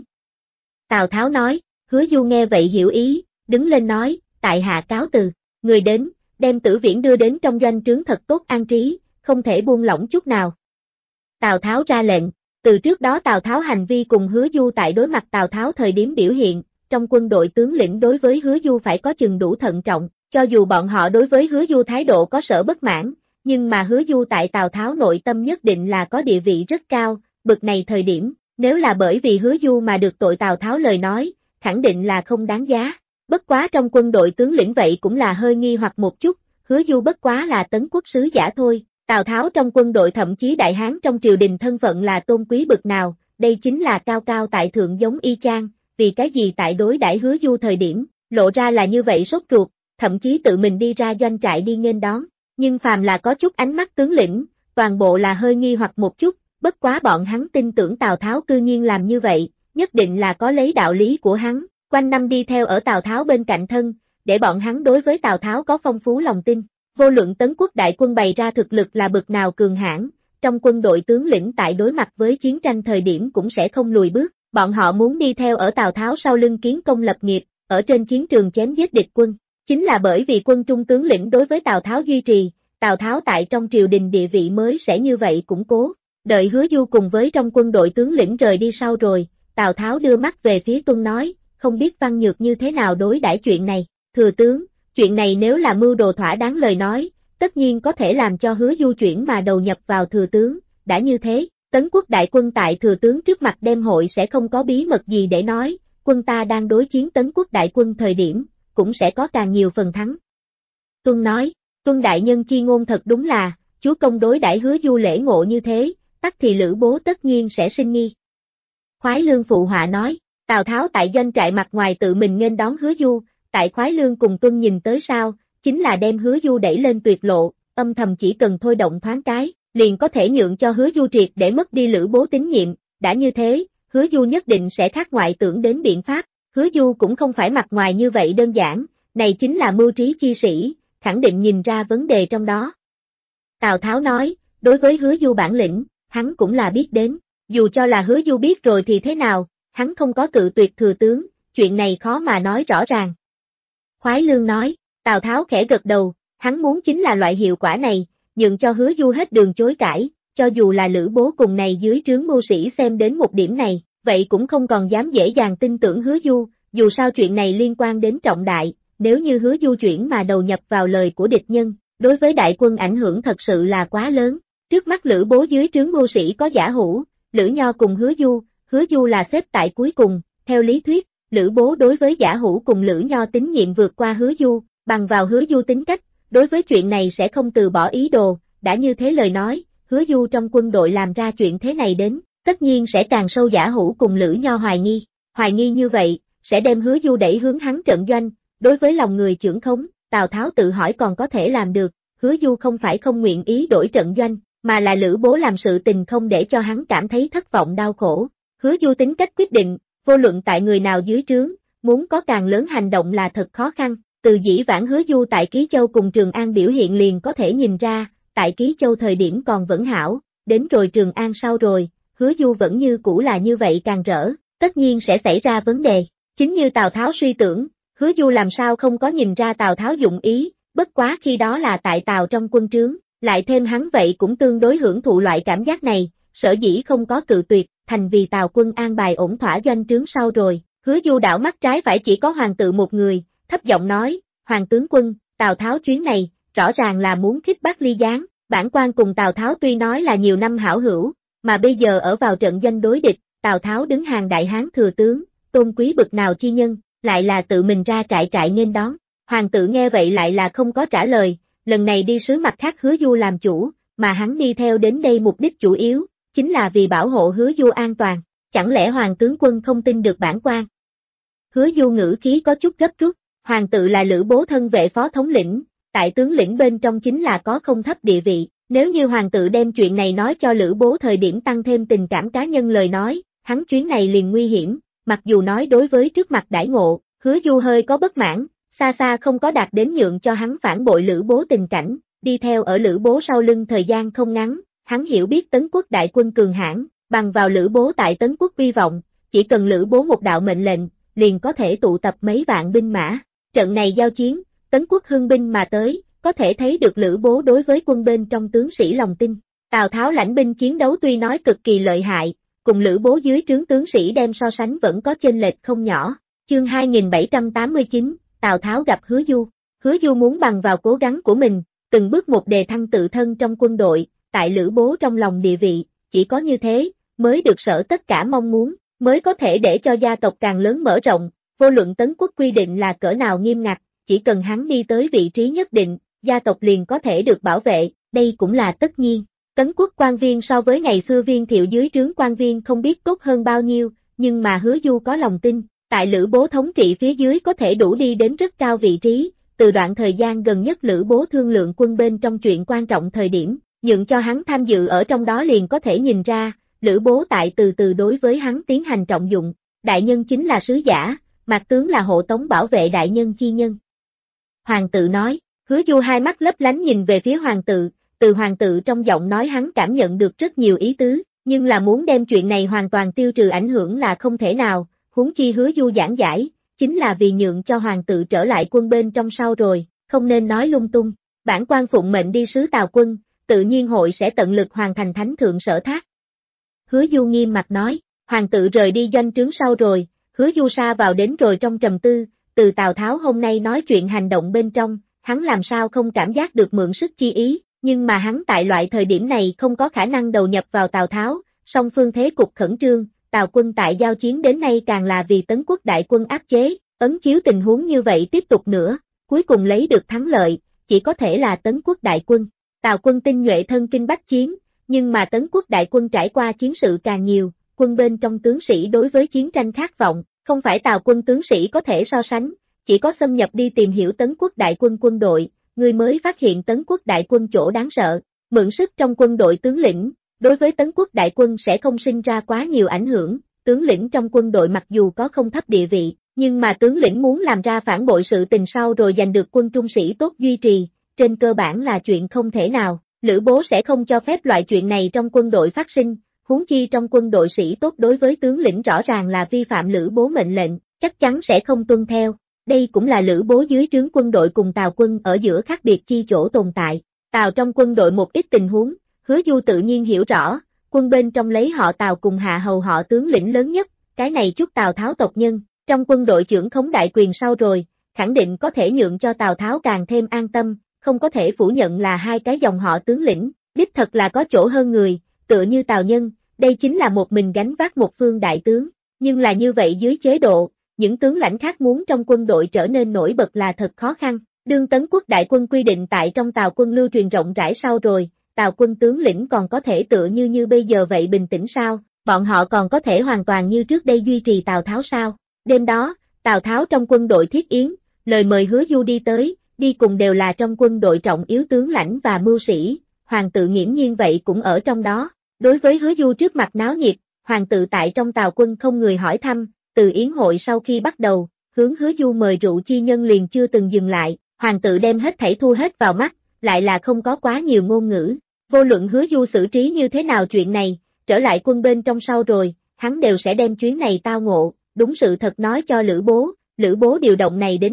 Tào Tháo nói, Hứa Du nghe vậy hiểu ý, đứng lên nói, tại hạ cáo từ, người đến, đem Tử Viễn đưa đến trong doanh trướng thật tốt an trí, không thể buông lỏng chút nào. Tào Tháo ra lệnh, từ trước đó Tào Tháo hành vi cùng Hứa Du tại đối mặt Tào Tháo thời điểm biểu hiện, trong quân đội tướng lĩnh đối với Hứa Du phải có chừng đủ thận trọng, cho dù bọn họ đối với Hứa Du thái độ có sở bất mãn, nhưng mà Hứa Du tại Tào Tháo nội tâm nhất định là có địa vị rất cao, bực này thời điểm, nếu là bởi vì Hứa Du mà được tội Tào Tháo lời nói, khẳng định là không đáng giá. Bất quá trong quân đội tướng lĩnh vậy cũng là hơi nghi hoặc một chút, Hứa Du bất quá là Tấn quốc sứ giả thôi, Tào Tháo trong quân đội thậm chí đại hán trong triều đình thân phận là tôn quý bực nào, đây chính là cao cao tại thượng giống y chang, vì cái gì tại đối đãi Hứa Du thời điểm, lộ ra là như vậy sốt ruột, thậm chí tự mình đi ra doanh trại đi nghênh đón, nhưng phàm là có chút ánh mắt tướng lĩnh, toàn bộ là hơi nghi hoặc một chút, bất quá bọn hắn tin tưởng Tào Tháo cư nhiên làm như vậy, nhất định là có lấy đạo lý của hắn, quanh năm đi theo ở Tào Tháo bên cạnh thân, để bọn hắn đối với Tào Tháo có phong phú lòng tin. Vô luận Tấn quốc đại quân bày ra thực lực là bực nào cường hãn, trong quân đội tướng lĩnh tại đối mặt với chiến tranh thời điểm cũng sẽ không lùi bước, bọn họ muốn đi theo ở Tào Tháo sau lưng kiến công lập nghiệp, ở trên chiến trường chém giết địch quân. Chính là bởi vì quân trung tướng lĩnh đối với Tào Tháo duy trì, Tào Tháo tại trong triều đình địa vị mới sẽ như vậy củng cố. Đợi Hứa Du cùng với trong quân đội tướng lĩnh rời đi sau rồi, Tào Tháo đưa mắt về phía Tuân nói, không biết Văn Nhược như thế nào đối đãi chuyện này. Thừa tướng, chuyện này nếu là mưu đồ thỏa đáng lời nói, tất nhiên có thể làm cho Hứa Du chuyển mà đầu nhập vào thừa tướng, đã như thế, Tấn quốc đại quân tại thừa tướng trước mặt đem hội sẽ không có bí mật gì để nói, quân ta đang đối chiến Tấn quốc đại quân thời điểm, cũng sẽ có càng nhiều phần thắng. Tuân nói, Tuân đại nhân chi ngôn thật đúng là, chúa công đối đãi Hứa Du lễ ngộ như thế, tắc thì Lữ Bố tất nhiên sẽ sinh nghi. Khoái Lương phụ họa nói, Tào Tháo tại doanh trại mặt ngoài tự mình nghênh đón Hứa Du, tại Khoái Lương cùng Tuân nhìn tới sao, chính là đem Hứa Du đẩy lên tuyệt lộ, âm thầm chỉ cần thôi động thoáng cái, liền có thể nhượng cho Hứa Du triệt để mất đi Lữ Bố tín nhiệm, đã như thế, Hứa Du nhất định sẽ khác ngoại tưởng đến biện pháp, Hứa Du cũng không phải mặt ngoài như vậy đơn giản, này chính là mưu trí chi sĩ, khẳng định nhìn ra vấn đề trong đó. Tào Tháo nói, đối với Hứa Du bản lĩnh, hắn cũng là biết đến, dù cho là Hứa Du biết rồi thì thế nào, hắn không có cự tuyệt thừa tướng, chuyện này khó mà nói rõ ràng. Khoái Lương nói, Tào Tháo khẽ gật đầu, hắn muốn chính là loại hiệu quả này, nhượng cho Hứa Du hết đường chối cãi, cho dù là Lữ Bố cùng này dưới trướng mưu sĩ xem đến một điểm này, vậy cũng không còn dám dễ dàng tin tưởng Hứa Du, dù sao chuyện này liên quan đến trọng đại, nếu như Hứa Du chuyển mà đầu nhập vào lời của địch nhân, đối với đại quân ảnh hưởng thật sự là quá lớn. Trước mắt Lữ Bố dưới trướng mưu sĩ có Giả Hữu, Lữ Nho cùng Hứa Du là xếp tại cuối cùng, theo lý thuyết, Lữ Bố đối với Giả Hữu cùng Lữ Nho tín nhiệm vượt qua Hứa Du, bằng vào Hứa Du tính cách, đối với chuyện này sẽ không từ bỏ ý đồ, đã như thế lời nói, Hứa Du trong quân đội làm ra chuyện thế này đến, tất nhiên sẽ càng sâu Giả Hữu cùng Lữ Nho hoài nghi như vậy, sẽ đem Hứa Du đẩy hướng hắn trận doanh, đối với lòng người chưởng khống, Tào Tháo tự hỏi còn có thể làm được, Hứa Du không phải không nguyện ý đổi trận doanh, mà là Lữ Bố làm sự tình không để cho hắn cảm thấy thất vọng đau khổ, Hứa Du tính cách quyết định, vô luận tại người nào dưới trướng, muốn có càng lớn hành động là thật khó khăn, từ dĩ vãng Hứa Du tại Ký Châu cùng Trường An biểu hiện liền có thể nhìn ra, tại Ký Châu thời điểm còn vẫn hảo, đến rồi Trường An sau rồi, Hứa Du vẫn như cũ là như vậy càng rỡ, tất nhiên sẽ xảy ra vấn đề, chính như Tào Tháo suy tưởng, Hứa Du làm sao không có nhìn ra Tào Tháo dụng ý, bất quá khi đó là tại Tào trong quân trướng, lại thêm hắn vậy cũng tương đối hưởng thụ loại cảm giác này, sở dĩ không có cự tuyệt, thành vì Tào quân an bài ổn thỏa doanh trướng sau rồi. Hứa Du đảo mắt trái phải chỉ có hoàng tự một người, thấp giọng nói, Hoàng tướng quân, Tào Tháo chuyến này, rõ ràng là muốn khích bác Ly Gián, bản quan cùng Tào Tháo tuy nói là nhiều năm hảo hữu, mà bây giờ ở vào trận doanh đối địch, Tào Tháo đứng hàng đại hán thừa tướng, tôn quý bực nào chi nhân, lại là tự mình ra trại nghênh đón. Hoàng tử nghe vậy lại là không có trả lời, lần này đi sứ mặt khác Hứa Du làm chủ, mà hắn đi theo đến đây mục đích chủ yếu, chính là vì bảo hộ Hứa Du an toàn, chẳng lẽ Hoàng tướng quân không tin được bản quan? Hứa Du ngữ khí có chút gấp rút, hoàng tự là Lữ Bố thân vệ phó thống lĩnh, tại tướng lĩnh bên trong chính là có không thấp địa vị, nếu như hoàng tự đem chuyện này nói cho Lữ Bố thời điểm tăng thêm tình cảm cá nhân lời nói, hắn chuyến này liền nguy hiểm, mặc dù nói đối với trước mặt đãi ngộ, Hứa Du hơi có bất mãn, xa xa không có đạt đến nhượng cho hắn phản bội Lữ Bố tình cảnh, đi theo ở Lữ Bố sau lưng thời gian không ngắn, hắn hiểu biết Tấn Quốc đại quân cường hãn, bằng vào Lữ Bố tại Tấn Quốc uy vọng, chỉ cần Lữ Bố một đạo mệnh lệnh, liền có thể tụ tập mấy vạn binh mã. Trận này giao chiến, Tấn Quốc hưng binh mà tới, có thể thấy được Lữ Bố đối với quân bên trong tướng sĩ lòng tin. Tào Tháo lãnh binh chiến đấu tuy nói cực kỳ lợi hại, cùng Lữ Bố dưới trướng tướng sĩ đem so sánh vẫn có chênh lệch không nhỏ. Chương 2789, Tào Tháo gặp Hứa Du. Hứa Du muốn bằng vào cố gắng của mình, từng bước một đề thăng tự thân trong quân đội, tại Lữ Bố trong lòng địa vị, chỉ có như thế, mới được sở tất cả mong muốn, mới có thể để cho gia tộc càng lớn mở rộng, vô luận Tấn Quốc quy định là cỡ nào nghiêm ngặt, chỉ cần hắn đi tới vị trí nhất định, gia tộc liền có thể được bảo vệ, đây cũng là tất nhiên. Tấn Quốc quan viên so với ngày xưa viên thiệu dưới trướng quan viên không biết tốt hơn bao nhiêu, nhưng mà Hứa Du có lòng tin, tại Lữ Bố thống trị phía dưới có thể đủ đi đến rất cao vị trí, từ đoạn thời gian gần nhất Lữ Bố thương lượng quân bên trong chuyện quan trọng thời điểm, nhượng cho hắn tham dự ở trong đó liền có thể nhìn ra, Lữ Bố tại từ từ đối với hắn tiến hành trọng dụng, đại nhân chính là sứ giả, mặt tướng là hộ tống bảo vệ đại nhân chi nhân. Hoàng tự nói, Hứa Du hai mắt lấp lánh nhìn về phía hoàng tự, từ hoàng tự trong giọng nói hắn cảm nhận được rất nhiều ý tứ, nhưng là muốn đem chuyện này hoàn toàn tiêu trừ ảnh hưởng là không thể nào, huống chi Hứa Du giảng giải, chính là vì nhượng cho hoàng tự trở lại quân bên trong sau rồi, không nên nói lung tung, bản quan phụng mệnh đi sứ Tào quân, tự nhiên hội sẽ tận lực hoàn thành thánh thượng sở thác. Hứa Du nghiêm mặt nói, hoàng tự rời đi doanh trướng sau rồi, Hứa Du sa vào đến rồi trong trầm tư, từ Tào Tháo hôm nay nói chuyện hành động bên trong, hắn làm sao không cảm giác được mượn sức chi ý, nhưng mà hắn tại loại thời điểm này không có khả năng đầu nhập vào Tào Tháo, song phương thế cục khẩn trương, Tào quân tại giao chiến đến nay càng là vì Tấn Quốc đại quân áp chế, ấn chiếu tình huống như vậy tiếp tục nữa, cuối cùng lấy được thắng lợi, chỉ có thể là Tấn Quốc đại quân. Tào quân tinh nhuệ thân kinh bách chiến, nhưng mà Tấn Quốc đại quân trải qua chiến sự càng nhiều, quân bên trong tướng sĩ đối với chiến tranh khát vọng, không phải Tào quân tướng sĩ có thể so sánh, chỉ có xâm nhập đi tìm hiểu Tấn Quốc đại quân quân đội, người mới phát hiện Tấn Quốc đại quân chỗ đáng sợ, mượn sức trong quân đội tướng lĩnh, đối với Tấn Quốc đại quân sẽ không sinh ra quá nhiều ảnh hưởng, tướng lĩnh trong quân đội mặc dù có không thấp địa vị, nhưng mà tướng lĩnh muốn làm ra phản bội sự tình sau rồi giành được quân trung sĩ tốt duy trì, trên cơ bản là chuyện không thể nào, Lữ Bố sẽ không cho phép loại chuyện này trong quân đội phát sinh, huống chi trong quân đội sĩ tốt đối với tướng lĩnh rõ ràng là vi phạm Lữ Bố mệnh lệnh, chắc chắn sẽ không tuân theo. Đây cũng là Lữ Bố dưới trướng quân đội cùng Tào quân ở giữa khác biệt chi chỗ tồn tại. Tào trong quân đội một ít tình huống, Hứa Du tự nhiên hiểu rõ, quân bên trong lấy họ Tào cùng hạ hầu họ tướng lĩnh lớn nhất, cái này chút Tào Tháo tộc nhân, trong quân đội trưởng khống đại quyền sau rồi, khẳng định có thể nhượng cho Tào Tháo càng thêm an tâm, không có thể phủ nhận là hai cái dòng họ tướng lĩnh, đích thật là có chỗ hơn người, tựa như Tào Nhân, đây chính là một mình gánh vác một phương đại tướng, nhưng là như vậy dưới chế độ, những tướng lãnh khác muốn trong quân đội trở nên nổi bật là thật khó khăn. Đương Tấn Quốc đại quân quy định tại trong Tào quân lưu truyền rộng rãi sau rồi, Tào quân tướng lĩnh còn có thể tựa như bây giờ vậy bình tĩnh sao, bọn họ còn có thể hoàn toàn như trước đây duy trì Tào Tháo sao. Đêm đó, Tào Tháo trong quân đội thiết yến, lời mời Hứa Du đi tới, đi cùng đều là trong quân đội trọng yếu tướng lãnh và mưu sĩ, hoàng tự nghiễm nhiên vậy cũng ở trong đó. Đối với Hứa Du trước mặt náo nhiệt, hoàng tự tại trong Tào quân không người hỏi thăm, từ yến hội sau khi bắt đầu, hướng Hứa Du mời rượu chi nhân liền chưa từng dừng lại, hoàng tự đem hết thảy thu hết vào mắt, lại là không có quá nhiều ngôn ngữ. Vô luận Hứa Du xử trí như thế nào chuyện này, trở lại quân bên trong sau rồi, hắn đều sẽ đem chuyến này tao ngộ, đúng sự thật nói cho Lữ Bố điều động này đến đây,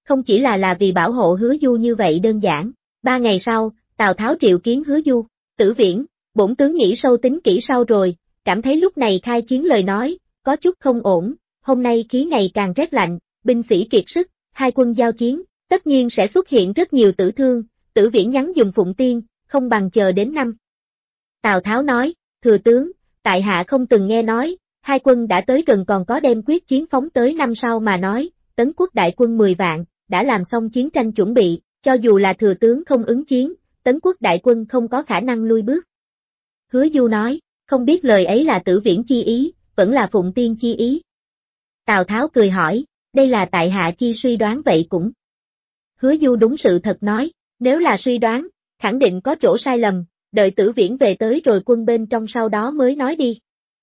không chỉ là vì bảo hộ Hứa Du như vậy đơn giản. 3 ngày sau, Tào Tháo triệu kiến Hứa Du. Tử Viễn, bổn tướng nghĩ sâu tính kỹ sau rồi, cảm thấy lúc này khai chiến lời nói, có chút không ổn, hôm nay khí ngày càng rét lạnh, binh sĩ kiệt sức, hai quân giao chiến, tất nhiên sẽ xuất hiện rất nhiều tử thương, Tử Viễn nhắn dùng Phụng Tiên, không bằng chờ đến năm. Tào Tháo nói, thừa tướng, tại hạ không từng nghe nói, hai quân đã tới gần còn có đem quyết chiến phóng tới năm sau mà nói, Tấn quốc đại quân 10 vạn, đã làm xong chiến tranh chuẩn bị, cho dù là thừa tướng không ứng chiến, Tấn quốc đại quân không có khả năng lui bước. Hứa Du nói, không biết lời ấy là Tử Viễn chi ý, vẫn là Phụng Tiên chi ý. Tào Tháo cười hỏi, đây là tại hạ chi suy đoán vậy cũng. Hứa Du đúng sự thật nói, nếu là suy đoán, khẳng định có chỗ sai lầm, đợi Tử Viễn về tới rồi quân bên trong sau đó mới nói đi.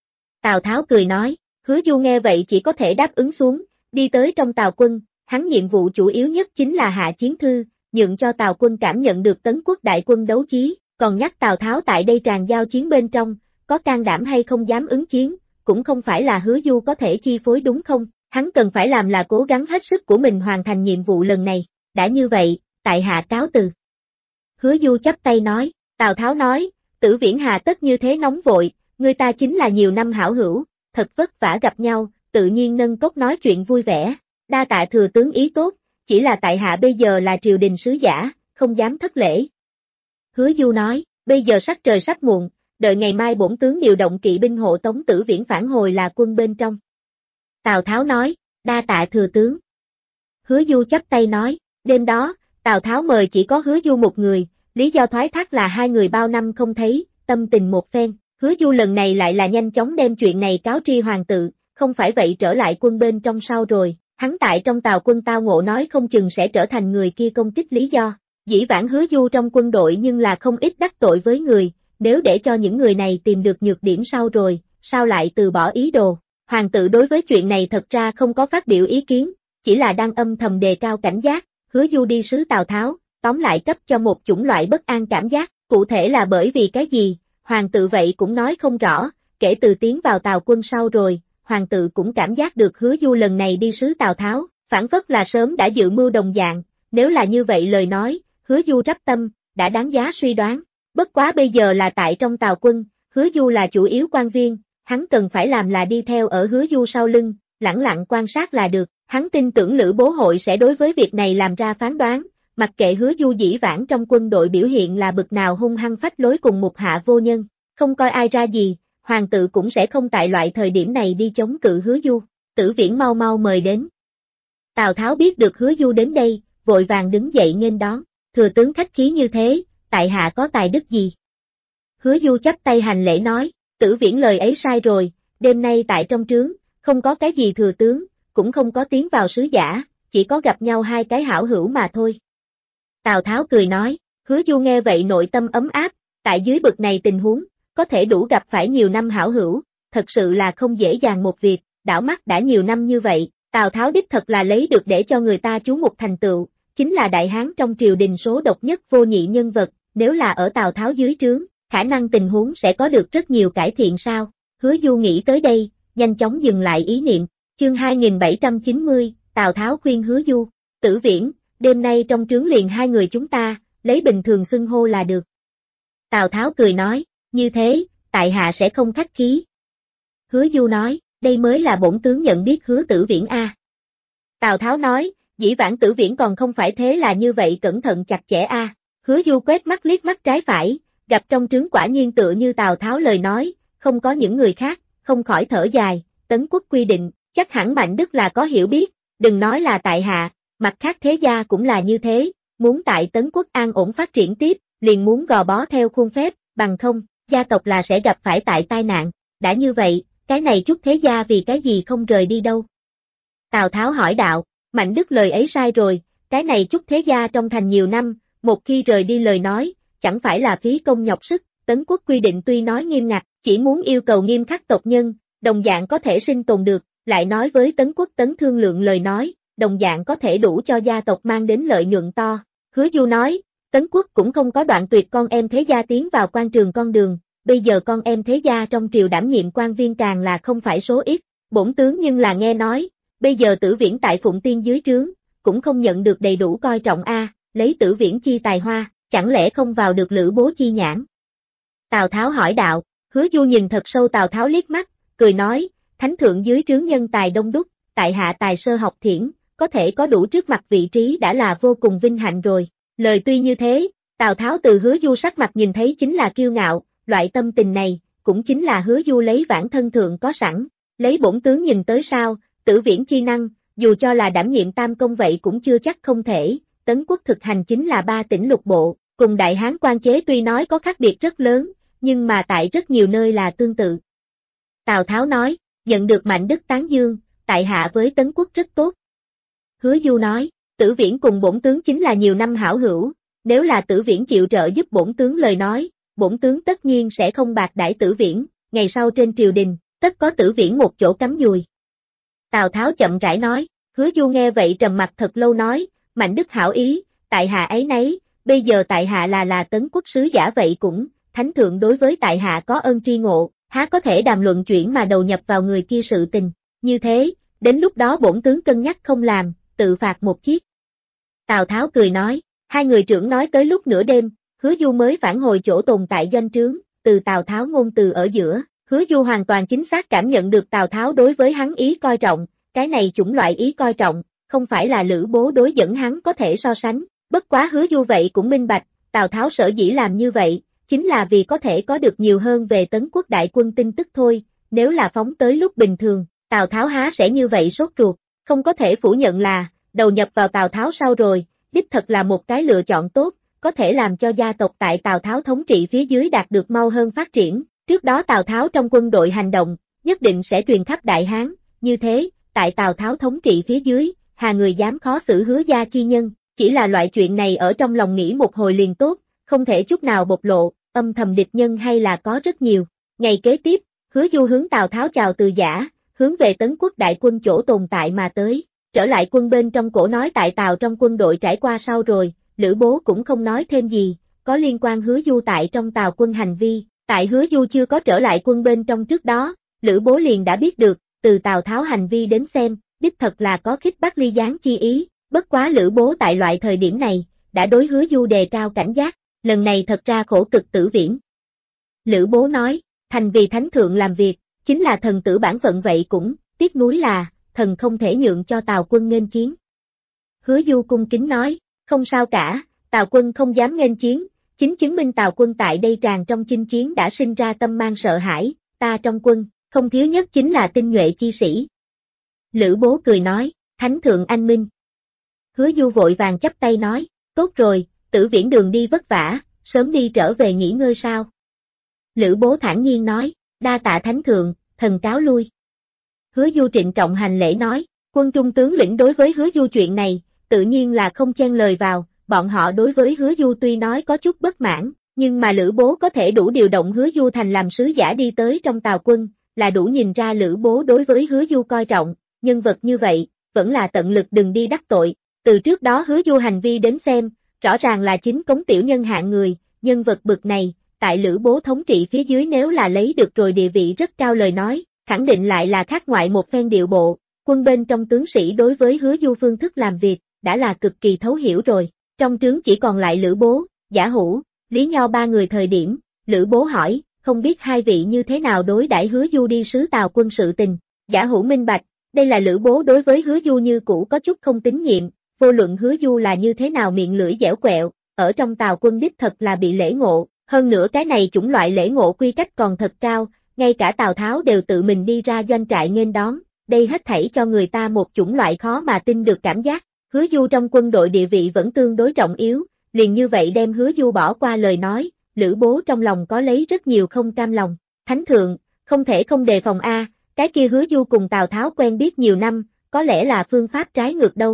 Tào Tháo cười nói, Hứa Du nghe vậy chỉ có thể đáp ứng xuống, đi tới trong Tào quân, hắn nhiệm vụ chủ yếu nhất chính là hạ chiến thư, nhượng cho Tào quân cảm nhận được Tấn quốc đại quân đấu chí, còn nhắc Tào Tháo tại đây tràn giao chiến bên trong, có can đảm hay không dám ứng chiến, cũng không phải là Hứa Du có thể chi phối đúng không, hắn cần phải làm là cố gắng hết sức của mình hoàn thành nhiệm vụ lần này, đã như vậy, tại hạ cáo từ. Hứa Du chắp tay nói, Tào Tháo nói, Tử Viễn hà tất như thế nóng vội, người ta chính là nhiều năm hảo hữu, thật vất vả gặp nhau, tự nhiên nâng cốc nói chuyện vui vẻ, đa tạ thừa tướng ý tốt, chỉ là tại hạ bây giờ là triều đình sứ giả, không dám thất lễ. Hứa Du nói, bây giờ sắc trời sắp muộn, đợi ngày mai bổn tướng điều động kỵ binh hộ tống Tử Viễn phản hồi là quân bên trong. Tào Tháo nói, đa tạ thừa tướng. Hứa Du chắp tay nói, đêm đó, Tào Tháo mời chỉ có Hứa Du một người, lý do thoái thác là hai người bao năm không thấy, tâm tình một phen, Hứa Du lần này lại là nhanh chóng đem chuyện này cáo tri hoàng tự, không phải vậy trở lại quân bên trong sau rồi, hắn tại trong Tào quân tao ngộ nói không chừng sẽ trở thành người kia công kích lý do, dĩ vãng Hứa Du trong quân đội nhưng là không ít đắc tội với người, nếu để cho những người này tìm được nhược điểm sau rồi, sao lại từ bỏ ý đồ, hoàng tự đối với chuyện này thật ra không có phát biểu ý kiến, chỉ là đang âm thầm đề cao cảnh giác, Hứa Du đi sứ Tào Tháo, tóm lại cấp cho một chủng loại bất an cảm giác, cụ thể là bởi vì cái gì, hoàng tự vậy cũng nói không rõ, kể từ tiến vào Tào quân sau rồi, hoàng tự cũng cảm giác được Hứa Du lần này đi sứ Tào Tháo, phản phất là sớm đã dự mưu đồng dạng, nếu là như vậy lời nói, Hứa Du rắp tâm, đã đáng giá suy đoán, bất quá bây giờ là tại trong Tào quân, Hứa Du là chủ yếu quan viên, hắn cần phải làm là đi theo ở Hứa Du sau lưng, lẳng lặng quan sát là được, hắn tin tưởng Lữ Bố Hội sẽ đối với việc này làm ra phán đoán, mặc kệ Hứa Du dĩ vãng trong quân đội biểu hiện là bực nào hung hăng phách lối cùng mục hạ vô nhân, không coi ai ra gì, hoàng tự cũng sẽ không tại loại thời điểm này đi chống cự Hứa Du, Tử Viễn mau mau mời đến. Tào Tháo biết được Hứa Du đến đây, vội vàng đứng dậy nghênh đón, thừa tướng khách khí như thế, tại hạ có tài đức gì? Hứa Du chắp tay hành lễ nói, Tử Viễn lời ấy sai rồi, đêm nay tại trong trướng, không có cái gì thừa tướng, cũng không có tiến vào sứ giả, chỉ có gặp nhau hai cái hảo hữu mà thôi. Tào Tháo cười nói, Hứa Du nghe vậy nội tâm ấm áp, tại dưới bực này tình huống, có thể đủ gặp phải nhiều năm hảo hữu, thật sự là không dễ dàng một việc, đảo mắt đã nhiều năm như vậy, Tào Tháo đích thật là lấy được để cho người ta chú mục thành tựu, chính là đại hán trong triều đình số độc nhất vô nhị nhân vật, nếu là ở Tào Tháo dưới trướng, khả năng tình huống sẽ có được rất nhiều cải thiện sao, Hứa Du nghĩ tới đây, nhanh chóng dừng lại ý niệm, chương 2790, Tào Tháo khuyên Hứa Du, Tử Viễn, đêm nay trong trướng liền hai người chúng ta, lấy bình thường xưng hô là được. Tào Tháo cười nói, như thế, tại hạ sẽ không khách khí. Hứa Du nói, đây mới là bổn tướng nhận biết Hứa Tử Viễn a. Tào Tháo nói, dĩ vãng Tử Viễn còn không phải thế là như vậy cẩn thận chặt chẽ a. Hứa Du quét mắt liếc mắt trái phải, gặp trong trướng quả nhiên tựa như Tào Tháo lời nói, không có những người khác, không khỏi thở dài, Tấn quốc quy định, chắc hẳn Mạnh Đức là có hiểu biết, đừng nói là tại hạ, mặt khác thế gia cũng là như thế, muốn tại Tấn quốc an ổn phát triển tiếp, liền muốn gò bó theo khuôn phép, bằng không, gia tộc là sẽ gặp phải tại tai nạn, đã như vậy, cái này chút thế gia vì cái gì không rời đi đâu. Tào Tháo hỏi đạo, Mạnh Đức lời ấy sai rồi, cái này chút thế gia trong thành nhiều năm, một khi rời đi lời nói, chẳng phải là phí công nhọc sức, Tấn quốc quy định tuy nói nghiêm ngặt, chỉ muốn yêu cầu nghiêm khắc tộc nhân, đồng dạng có thể sinh tồn được, lại nói với Tấn quốc Tấn thương lượng lời nói, đồng dạng có thể đủ cho gia tộc mang đến lợi nhuận to. Hứa Du nói, Tấn quốc cũng không có đoạn tuyệt con em thế gia tiến vào quan trường con đường, bây giờ con em thế gia trong triều đảm nhiệm quan viên càng là không phải số ít, bổn tướng nhưng là nghe nói, bây giờ Tử Viễn tại Phụng Tiên dưới trướng, cũng không nhận được đầy đủ coi trọng a, lấy Tử Viễn chi tài hoa, chẳng lẽ không vào được Lữ Bố chi nhãn? Tào Tháo hỏi đạo, Hứa Du nhìn thật sâu Tào Tháo liếc mắt, cười nói, thánh thượng dưới trướng nhân tài đông đúc, tại hạ tài sơ học thiển, có thể có đủ trước mặt vị trí đã là vô cùng vinh hạnh rồi. Lời tuy như thế, Tào Tháo từ Hứa Du sắc mặt nhìn thấy chính là kiêu ngạo, loại tâm tình này, cũng chính là Hứa Du lấy vãn thân thượng có sẵn, lấy bổn tướng nhìn tới sao, Tử Viễn chi năng, dù cho là đảm nhiệm tam công vậy cũng chưa chắc không thể, Tấn quốc thực hành chính là 3 tỉnh lục bộ, cùng Đại Hán quan chế tuy nói có khác biệt rất lớn, nhưng mà tại rất nhiều nơi là tương tự. Tào Tháo nói, nhận được Mạnh Đức tán dương, tại hạ với Tấn quốc rất tốt. Hứa Du nói, Tử Viễn cùng bổn tướng chính là nhiều năm hảo hữu, nếu là Tử Viễn chịu trợ giúp bổn tướng lời nói, bổn tướng tất nhiên sẽ không bạc đãi Tử Viễn, ngày sau trên triều đình, tất có Tử Viễn một chỗ cắm dùi. Tào Tháo chậm rãi nói, Hứa Du nghe vậy trầm mặt thật lâu nói, Mạnh Đức hảo ý, tại hạ ấy nấy, bây giờ tại hạ là Tấn quốc sứ giả vậy cũng, thánh thượng đối với tại hạ có ơn tri ngộ, há có thể đàm luận chuyện mà đầu nhập vào người kia sự tình, như thế, đến lúc đó bổn tướng cân nhắc không làm, tự phạt một chiếc. Tào Tháo cười nói, hai người trưởng nói tới lúc nửa đêm, Hứa Du mới phản hồi chỗ tồn tại doanh trướng, từ Tào Tháo ngôn từ ở giữa, Hứa Du hoàn toàn chính xác cảm nhận được Tào Tháo đối với hắn ý coi trọng, cái này chủng loại ý coi trọng, không phải là Lữ Bố đối dẫn hắn có thể so sánh, bất quá Hứa Du vậy cũng minh bạch, Tào Tháo sở dĩ làm như vậy, chính là vì có thể có được nhiều hơn về Tấn quốc đại quân tin tức thôi, nếu là phóng tới lúc bình thường, Tào Tháo há sẽ như vậy sốt ruột, không có thể phủ nhận là, đầu nhập vào Tào Tháo sau rồi, đích thật là một cái lựa chọn tốt, có thể làm cho gia tộc tại Tào Tháo thống trị phía dưới đạt được mau hơn phát triển, trước đó Tào Tháo trong quân đội hành động, nhất định sẽ truyền khắp Đại Hán, như thế, tại Tào Tháo thống trị phía dưới, hà người dám khó xử Hứa gia chi nhân, chỉ là loại chuyện này ở trong lòng nghĩ một hồi liền tốt, không thể chút nào bộc lộ, âm thầm địch nhân hay là có rất nhiều. Ngày kế tiếp, Hứa Du hướng Tào Tháo chào từ giả, hướng về Tấn quốc đại quân chỗ tồn tại mà tới, trở lại quân bên trong cổ nói tại Tào trong quân đội trải qua sau rồi, Lữ Bố cũng không nói thêm gì, có liên quan Hứa Du tại trong Tào quân hành vi, tại Hứa Du chưa có trở lại quân bên trong trước đó, Lữ Bố liền đã biết được, từ Tào Tháo hành vi đến xem, đích thật là có khích bác ly gián chi ý, bất quá Lữ Bố tại loại thời điểm này, đã đối Hứa Du đề cao cảnh giác, lần này thật ra khổ cực Tử Viễn. Lữ Bố nói, thành vì thánh thượng làm việc, chính là thần tử bản phận vậy cũng, tiếc nuối là, thần không thể nhượng cho Tào quân nghênh chiến. Hứa Du cung kính nói, không sao cả, Tào quân không dám nghênh chiến, chính chứng minh Tào quân tại đây tràn trong chinh chiến đã sinh ra tâm mang sợ hãi, ta trong quân, không thiếu nhất chính là tinh nhuệ chi sĩ. Lữ Bố cười nói, thánh thượng anh minh. Hứa Du vội vàng chắp tay nói, tốt rồi, Tử Viễn đường đi vất vả, sớm đi trở về nghỉ ngơi sao. Lữ Bố thản nhiên nói, đa tạ thánh thượng, thần cáo lui. Hứa Du trịnh trọng hành lễ nói, quân trung tướng lĩnh đối với Hứa Du chuyện này, tự nhiên là không chen lời vào, bọn họ đối với Hứa Du tuy nói có chút bất mãn, nhưng mà Lữ Bố có thể đủ điều động Hứa Du thành làm sứ giả đi tới trong Tào quân, là đủ nhìn ra Lữ Bố đối với Hứa Du coi trọng, nhân vật như vậy, vẫn là tận lực đừng đi đắc tội, từ trước đó Hứa Du hành vi đến xem, rõ ràng là chính cống tiểu nhân hạng người, nhân vật bực này, tại Lữ Bố thống trị phía dưới nếu là lấy được rồi địa vị rất cao lời nói, khẳng định lại là khác ngoại một phen điệu bộ, quân bên trong tướng sĩ đối với Hứa Du phương thức làm việc, đã là cực kỳ thấu hiểu rồi, trong trướng chỉ còn lại Lữ Bố, Giả Hữu, Lý Nho ba người thời điểm, Lữ Bố hỏi, không biết hai vị như thế nào đối đãi Hứa Du đi sứ Tào quân sự tình, Giả Hữu minh bạch, đây là Lữ Bố đối với Hứa Du như cũ có chút không tín nhiệm, vô luận Hứa Du là như thế nào miệng lưỡi dẻo quẹo, ở trong Tào quân đích thật là bị lễ ngộ, hơn nữa cái này chủng loại lễ ngộ quy cách còn thật cao, ngay cả Tào Tháo đều tự mình đi ra doanh trại nghênh đón, đây hết thảy cho người ta một chủng loại khó mà tin được cảm giác, Hứa Du trong quân đội địa vị vẫn tương đối trọng yếu, liền như vậy đem Hứa Du bỏ qua lời nói, Lữ Bố trong lòng có lấy rất nhiều không cam lòng, thánh thượng, không thể không đề phòng a, cái kia Hứa Du cùng Tào Tháo quen biết nhiều năm, có lẽ là phương pháp trái ngược đâu.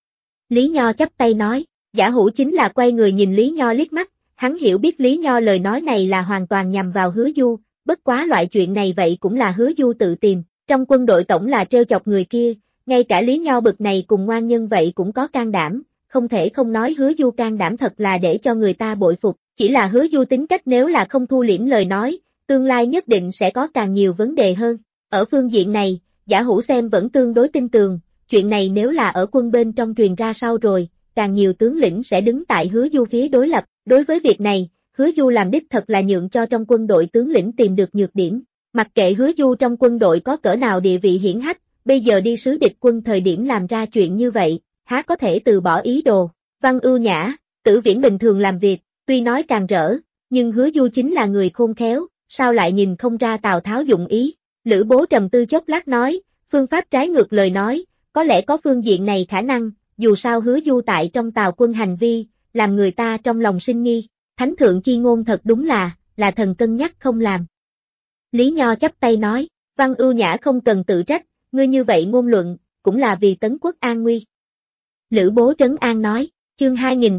Lý Nho chắp tay nói, Giả Hữu chính là quay người nhìn Lý Nho liếc mắt, hắn hiểu biết Lý Nho lời nói này là hoàn toàn nhằm vào Hứa Du, bất quá loại chuyện này vậy cũng là Hứa Du tự tìm, trong quân đội tổng là trêu chọc người kia, ngay cả Lý Nho bực này cùng ngoan nhân vậy cũng có can đảm, không thể không nói Hứa Du can đảm thật là để cho người ta bội phục, chỉ là Hứa Du tính cách nếu là không thu liễm lời nói, tương lai nhất định sẽ có càng nhiều vấn đề hơn. Ở phương diện này, Giả Hữu xem vẫn tương đối tin tường, chuyện này nếu là ở quân bên trong truyền ra sau rồi, càng nhiều tướng lĩnh sẽ đứng tại Hứa Du phía đối lập. Đối với việc này, Hứa Du làm đích thật là nhượng cho trong quân đội tướng lĩnh tìm được nhược điểm. Mặc kệ Hứa Du trong quân đội có cỡ nào địa vị hiển hách, bây giờ đi sứ địch quân thời điểm làm ra chuyện như vậy, há có thể từ bỏ ý đồ. Văn ưu nhã, Tử Viễn bình thường làm việc, tuy nói càng rỡ, nhưng Hứa Du chính là người khôn khéo, sao lại nhìn không ra Tào Tháo dụng ý. Lữ Bố trầm tư chốc lát nói, phương pháp trái ngược lời nói, có lẽ có phương diện này khả năng, dù sao Hứa Du tại trong Tào quân hành vi, làm người ta trong lòng sinh nghi. Thánh thượng chi ngôn thật đúng là thần cân nhắc không làm. Lý Nho chắp tay nói, Văn ưu nhã không cần tự trách, ngươi như vậy ngôn luận, cũng là vì Tấn quốc an nguy. Lữ Bố trấn an nói, chương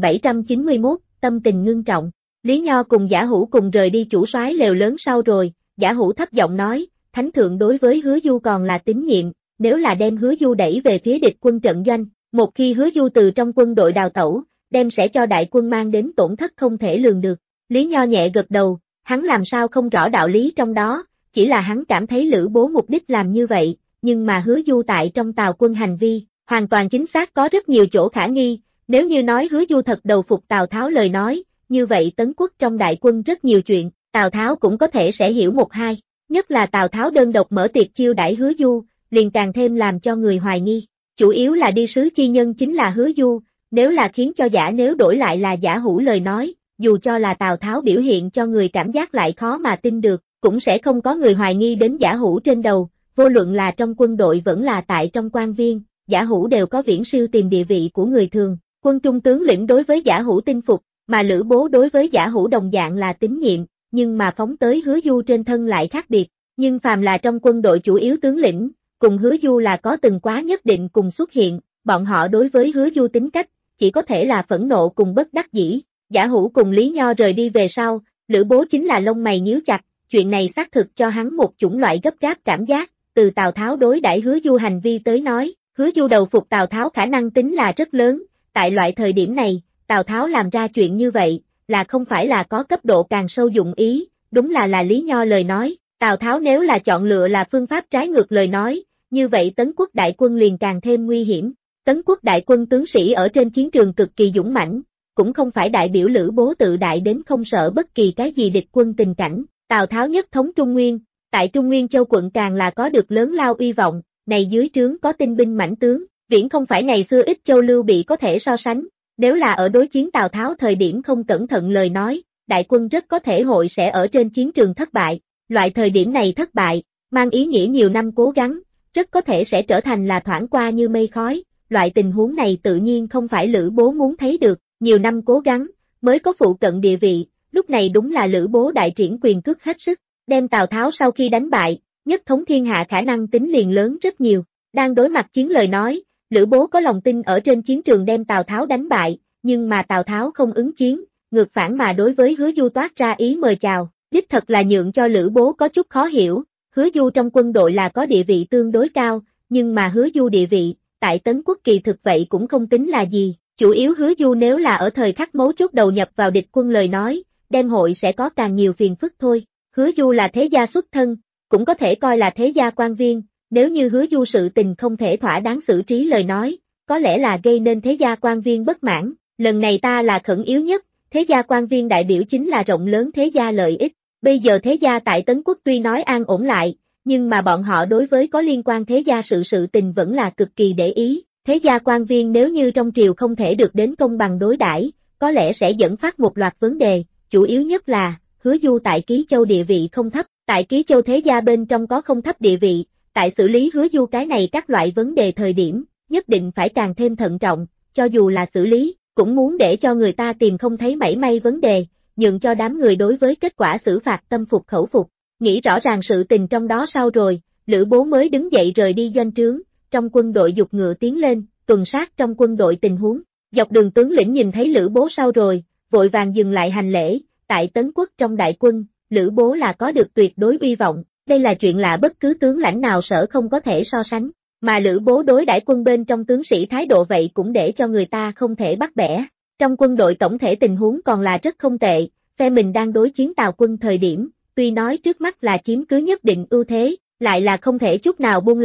2791, tâm tình ngưng trọng. Lý Nho cùng Giả Hữu cùng rời đi chủ soái lều lớn sau rồi, Giả Hữu thấp giọng nói, Thánh thượng đối với Hứa Du còn là tín nhiệm, nếu là đem Hứa Du đẩy về phía địch quân trận doanh, một khi Hứa Du từ trong quân đội đào tẩu, đem sẽ cho đại quân mang đến tổn thất không thể lường được. Lý Nho nhẹ gật đầu, hắn làm sao không rõ đạo lý trong đó, chỉ là hắn cảm thấy Lữ Bố mục đích làm như vậy, nhưng mà Hứa Du tại trong Tào quân hành vi, hoàn toàn chính xác có rất nhiều chỗ khả nghi, nếu như nói Hứa Du thật đầu phục Tào Tháo lời nói, như vậy Tấn quốc trong đại quân rất nhiều chuyện, Tào Tháo cũng có thể sẽ hiểu một hai, nhất là Tào Tháo đơn độc mở tiệc chiêu đãi Hứa Du, liền càng thêm làm cho người hoài nghi, chủ yếu là đi sứ chi nhân chính là Hứa Du, nếu là khiến cho Giả nếu đổi lại là Giả Hữu lời nói, dù cho là Tào Tháo biểu hiện cho người cảm giác lại khó mà tin được, cũng sẽ không có người hoài nghi đến Giả Hữu trên đầu, vô luận là trong quân đội vẫn là tại trong quan viên, Giả Hữu đều có viễn siêu tìm địa vị của người thường, quân trung tướng lĩnh đối với Giả Hữu tin phục, mà Lữ Bố đối với Giả Hữu đồng dạng là tín nhiệm, nhưng mà phóng tới Hứa Du trên thân lại khác biệt, nhưng phàm là trong quân đội chủ yếu tướng lĩnh, cùng Hứa Du là có từng quá nhất định cùng xuất hiện, bọn họ đối với Hứa Du tính cách, chỉ có thể là phẫn nộ cùng bất đắc dĩ. Giả Hữu cùng Lý Nho rời đi về sau, Lữ Bố chính là lông mày nhíu chặt, chuyện này xác thực cho hắn một chủng loại gấp gáp cảm giác, từ Tào Tháo đối đãi Hứa Du hành vi tới nói, Hứa Du đầu phục Tào Tháo khả năng tính là rất lớn, tại loại thời điểm này, Tào Tháo làm ra chuyện như vậy, là không phải là có cấp độ càng sâu dụng ý, đúng là Lý Nho lời nói, Tào Tháo nếu là chọn lựa là phương pháp trái ngược lời nói, như vậy Tấn quốc đại quân liền càng thêm nguy hiểm. Tấn quốc đại quân tướng sĩ ở trên chiến trường cực kỳ dũng mãnh, cũng không phải đại biểu Lữ Bố tự đại đến không sợ bất kỳ cái gì địch quân tình cảnh. Tào Tháo nhất thống Trung Nguyên, tại Trung Nguyên Châu quận càng là có được lớn lao uy vọng, này dưới trướng có tinh binh mãnh tướng, viễn không phải ngày xưa ít Châu Lưu Bị có thể so sánh. Nếu là ở đối chiến Tào Tháo thời điểm không cẩn thận lời nói, đại quân rất có thể hội sẽ ở trên chiến trường thất bại. Loại thời điểm này thất bại, mang ý nghĩa nhiều năm cố gắng, rất có thể sẽ trở thành là thoảng qua như mây khói. Loại tình huống này tự nhiên không phải Lữ Bố muốn thấy được, nhiều năm cố gắng, mới có phụ cận địa vị, lúc này đúng là Lữ Bố đại triển quyền cước hết sức, đem Tào Tháo sau khi đánh bại, nhất thống thiên hạ khả năng tính liền lớn rất nhiều, đang đối mặt chiến lời nói, Lữ Bố có lòng tin ở trên chiến trường đem Tào Tháo đánh bại, nhưng mà Tào Tháo không ứng chiến, ngược phản mà đối với Hứa Du toát ra ý mời chào, đích thật là nhượng cho Lữ Bố có chút khó hiểu, Hứa Du trong quân đội là có địa vị tương đối cao, nhưng mà Hứa Du địa vị, tại Tấn quốc kỳ thực vậy cũng không tính là gì, chủ yếu Hứa Du nếu là ở thời khắc mấu chốt đầu nhập vào địch quân lời nói, đem hội sẽ có càng nhiều phiền phức thôi, Hứa Du là thế gia xuất thân, cũng có thể coi là thế gia quan viên, nếu như Hứa Du sự tình không thể thỏa đáng xử trí lời nói, có lẽ là gây nên thế gia quan viên bất mãn, lần này ta là khẩn yếu nhất, thế gia quan viên đại biểu chính là rộng lớn thế gia lợi ích, bây giờ thế gia tại Tấn quốc tuy nói an ổn lại, nhưng mà bọn họ đối với có liên quan thế gia sự tình vẫn là cực kỳ để ý, thế gia quan viên nếu như trong triều không thể được đến công bằng đối đãi, có lẽ sẽ dẫn phát một loạt vấn đề, chủ yếu nhất là, Hứa Du tại Ký Châu địa vị không thấp, tại Ký Châu thế gia bên trong có không thấp địa vị, tại xử lý Hứa Du cái này các loại vấn đề thời điểm, nhất định phải càng thêm thận trọng, cho dù là xử lý, cũng muốn để cho người ta tìm không thấy mảy may vấn đề, nhượng cho đám người đối với kết quả xử phạt tâm phục khẩu phục. Nghĩ rõ ràng sự tình trong đó sau rồi, Lữ Bố mới đứng dậy rời đi doanh trướng, trong quân đội dục ngựa tiến lên, tuần sát trong quân đội tình huống. Dọc đường tướng lĩnh nhìn thấy Lữ Bố sau rồi, vội vàng dừng lại hành lễ, tại Tấn quốc trong đại quân, Lữ Bố là có được tuyệt đối uy vọng, đây là chuyện lạ bất cứ tướng lãnh nào sở không có thể so sánh, mà Lữ Bố đối đãi quân bên trong tướng sĩ thái độ vậy cũng để cho người ta không thể bắt bẻ. Trong quân đội tổng thể tình huống còn là rất không tệ, phe mình đang đối chiến Tào quân thời điểm, tuy nói trước mắt là chiếm cứ nhất định ưu thế, lại là không thể chút nào buông lỏng,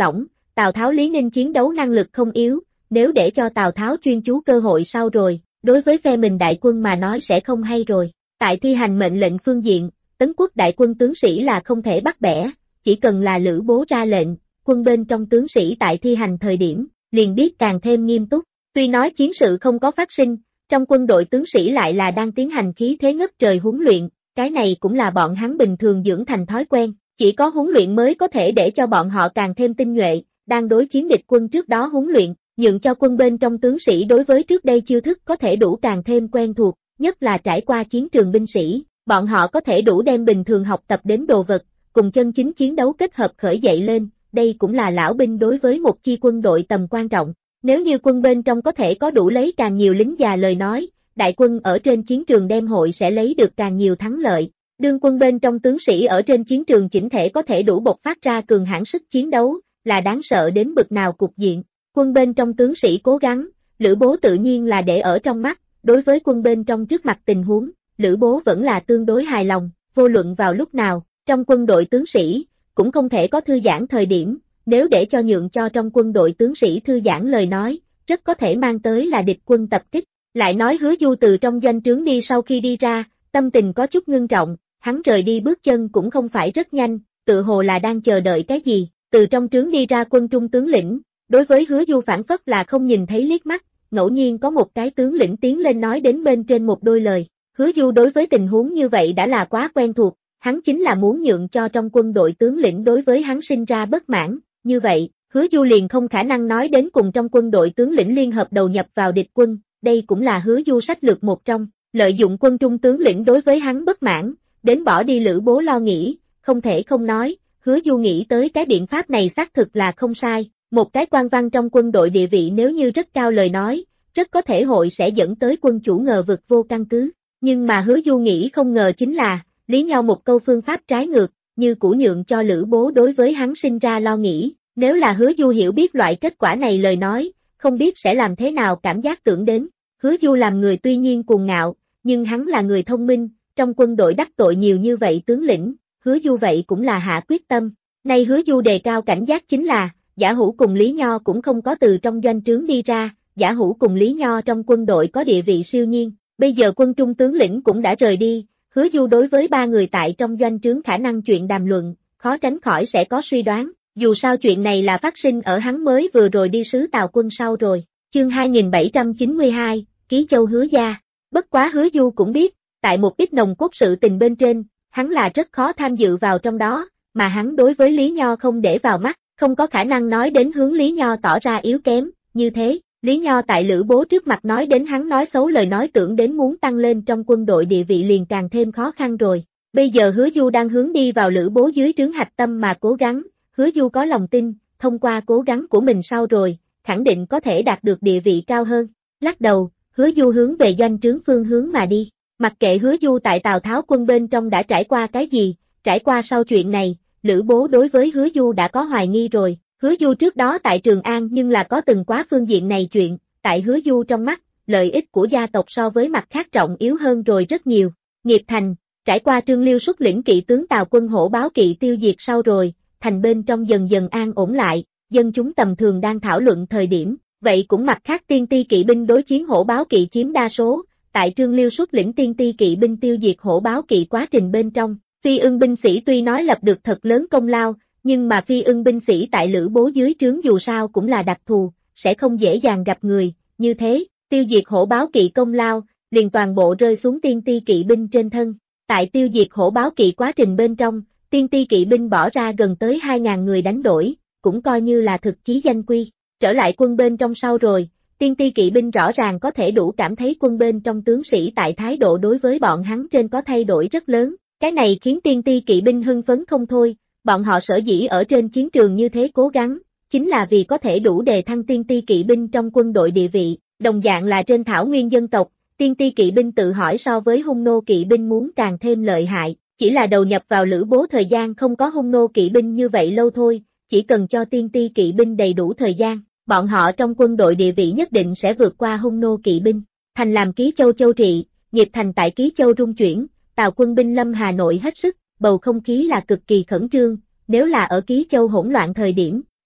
Tào Tháo Lý Ninh chiến đấu năng lực không yếu, nếu để cho Tào Tháo chuyên chú cơ hội sau rồi, đối với phe mình đại quân mà nói sẽ không hay rồi. Tại thi hành mệnh lệnh phương diện, Tấn quốc đại quân tướng sĩ là không thể bắt bẻ, chỉ cần là Lữ Bố ra lệnh, quân bên trong tướng sĩ tại thi hành thời điểm, liền biết càng thêm nghiêm túc. Tuy nói chiến sự không có phát sinh, trong quân đội tướng sĩ lại là đang tiến hành khí thế ngất trời huấn luyện, cái này cũng là bọn hắn bình thường dưỡng thành thói quen, chỉ có huấn luyện mới có thể để cho bọn họ càng thêm tinh nhuệ, đang đối chiến địch quân trước đó huấn luyện, nhượng cho quân bên trong tướng sĩ đối với trước đây chiêu thức có thể đủ càng thêm quen thuộc, nhất là trải qua chiến trường binh sĩ, bọn họ có thể đủ đem bình thường học tập đến đồ vật, cùng chân chính chiến đấu kết hợp khởi dậy lên, đây cũng là lão binh đối với một chi quân đội tầm quan trọng. Nếu như quân bên trong có thể có đủ lấy càng nhiều lính già lời nói, đại quân ở trên chiến trường đem hội sẽ lấy được càng nhiều thắng lợi. Đương quân bên trong tướng sĩ ở trên chiến trường chỉnh thể có thể đủ bộc phát ra cường hãn sức chiến đấu, là đáng sợ đến bực nào cục diện. Quân bên trong tướng sĩ cố gắng, Lữ Bố tự nhiên là để ở trong mắt, đối với quân bên trong trước mặt tình huống, Lữ Bố vẫn là tương đối hài lòng, vô luận vào lúc nào, trong quân đội tướng sĩ, cũng không thể có thư giãn thời điểm, nếu để cho nhượng cho trong quân đội tướng sĩ thư giãn lời nói, rất có thể mang tới là địch quân tập kích. Lại nói Hứa Du từ trong doanh trướng đi sau khi đi ra, tâm tình có chút ngưng trọng, hắn rời đi bước chân cũng không phải rất nhanh, tự hồ là đang chờ đợi cái gì, từ trong trướng đi ra quân trung tướng lĩnh, đối với Hứa Du phản phất là không nhìn thấy liếc mắt, ngẫu nhiên có một cái tướng lĩnh tiến lên nói đến bên trên một đôi lời. Hứa Du đối với tình huống như vậy đã là quá quen thuộc, hắn chính là muốn nhượng cho trong quân đội tướng lĩnh đối với hắn sinh ra bất mãn, như vậy, Hứa Du liền không khả năng nói đến cùng trong quân đội tướng lĩnh liên hợp đầu nhập vào địch quân, đây cũng là Hứa Du sách lược một trong, lợi dụng quân trung tướng lĩnh đối với hắn bất mãn, đến bỏ đi Lữ Bố lo nghĩ, không thể không nói, Hứa Du nghĩ tới cái biện pháp này xác thực là không sai, một cái quan văn trong quân đội địa vị nếu như rất cao lời nói, rất có thể hội sẽ dẫn tới quân chủ ngờ vực vô căn cứ, nhưng mà Hứa Du nghĩ không ngờ chính là, lý nhau một câu phương pháp trái ngược, như cũ nhượng cho Lữ Bố đối với hắn sinh ra lo nghĩ, nếu là Hứa Du hiểu biết loại kết quả này lời nói, không biết sẽ làm thế nào cảm giác tưởng đến, Hứa Du làm người tuy nhiên cuồng ngạo, nhưng hắn là người thông minh, trong quân đội đắc tội nhiều như vậy tướng lĩnh, Hứa Du vậy cũng là hạ quyết tâm, nay Hứa Du đề cao cảnh giác chính là, Giả Hữu cùng Lý Nho cũng không có từ trong doanh trướng đi ra, Giả Hữu cùng Lý Nho trong quân đội có địa vị siêu nhiên, bây giờ quân trung tướng lĩnh cũng đã rời đi, Hứa Du đối với ba người tại trong doanh trướng khả năng chuyện đàm luận, khó tránh khỏi sẽ có suy đoán, dù sao chuyện này là phát sinh ở hắn mới vừa rồi đi sứ Tào quân sau rồi, chương 2792, Ký Châu Hứa Gia, bất quá Hứa Du cũng biết, tại một ít nồng cốt sự tình bên trên, hắn là rất khó tham dự vào trong đó, mà hắn đối với Lý Nho không để vào mắt, không có khả năng nói đến hướng Lý Nho tỏ ra yếu kém, như thế, Lý Nho tại Lữ Bố trước mặt nói đến hắn nói xấu lời nói tưởng đến muốn tăng lên trong quân đội địa vị liền càng thêm khó khăn rồi. Bây giờ Hứa Du đang hướng đi vào Lữ Bố dưới trướng hạch tâm mà cố gắng, Hứa Du có lòng tin, thông qua cố gắng của mình sau rồi, khẳng định có thể đạt được địa vị cao hơn. Lắc đầu, Hứa Du hướng về doanh trướng phương hướng mà đi. Mặc kệ Hứa Du tại Tào Tháo quân bên trong đã trải qua cái gì, trải qua sau chuyện này, Lữ Bố đối với Hứa Du đã có hoài nghi rồi. Hứa Du trước đó tại Trường An nhưng là có từng quá phương diện này chuyện, tại Hứa Du trong mắt, lợi ích của gia tộc so với mặt khác trọng yếu hơn rồi rất nhiều. Nghiệp thành, trải qua Trương Liêu xuất lĩnh kỵ tướng Tào quân hổ báo kỵ tiêu diệt sau rồi, thành bên trong dần dần an ổn lại, dân chúng tầm thường đang thảo luận thời điểm, vậy cũng mặt khác tiên ti kỵ binh đối chiến hổ báo kỵ chiếm đa số, tại Trương Liêu xuất lĩnh tiên ti kỵ binh tiêu diệt hổ báo kỵ quá trình bên trong, Phi Ưng binh sĩ tuy nói lập được thật lớn công lao, nhưng mà Phi Ưng binh sĩ tại Lữ Bố dưới trướng dù sao cũng là đặc thù, sẽ không dễ dàng gặp người, như thế, tiêu diệt hổ báo kỵ công lao, liền toàn bộ rơi xuống tiên ti kỵ binh trên thân. Tại tiêu diệt hổ báo kỵ quá trình bên trong, tiên ti kỵ binh bỏ ra gần tới 2.000 người đánh đổi, cũng coi như là thực chí danh quy. Trở lại quân bên trong sau rồi, tiên ti kỵ binh rõ ràng có thể đủ cảm thấy quân bên trong tướng sĩ tại thái độ đối với bọn hắn trên có thay đổi rất lớn. Cái này khiến tiên ti kỵ binh hưng phấn không thôi, bọn họ sở dĩ ở trên chiến trường như thế cố gắng, chính là vì có thể đủ đề thăng tiên ti kỵ binh trong quân đội địa vị, đồng dạng là trên thảo nguyên dân tộc, tiên ti kỵ binh tự hỏi so với hung nô kỵ binh muốn càng thêm lợi hại, chỉ là đầu nhập vào Lữ Bố thời gian không có hung nô kỵ binh như vậy lâu thôi, chỉ cần cho tiên ti kỵ binh đầy đủ thời gian, bọn họ trong quân đội địa vị nhất định sẽ vượt qua hung nô kỵ binh. Thành làm Ký Châu châu trị, nghiệp thành tại Ký Châu rung chuyển, Tào quân binh lâm Hà Nội hết sức, bầu không khí là cực kỳ khẩn trương, nếu là ở Ký Châu hỗn loạn thời điểm,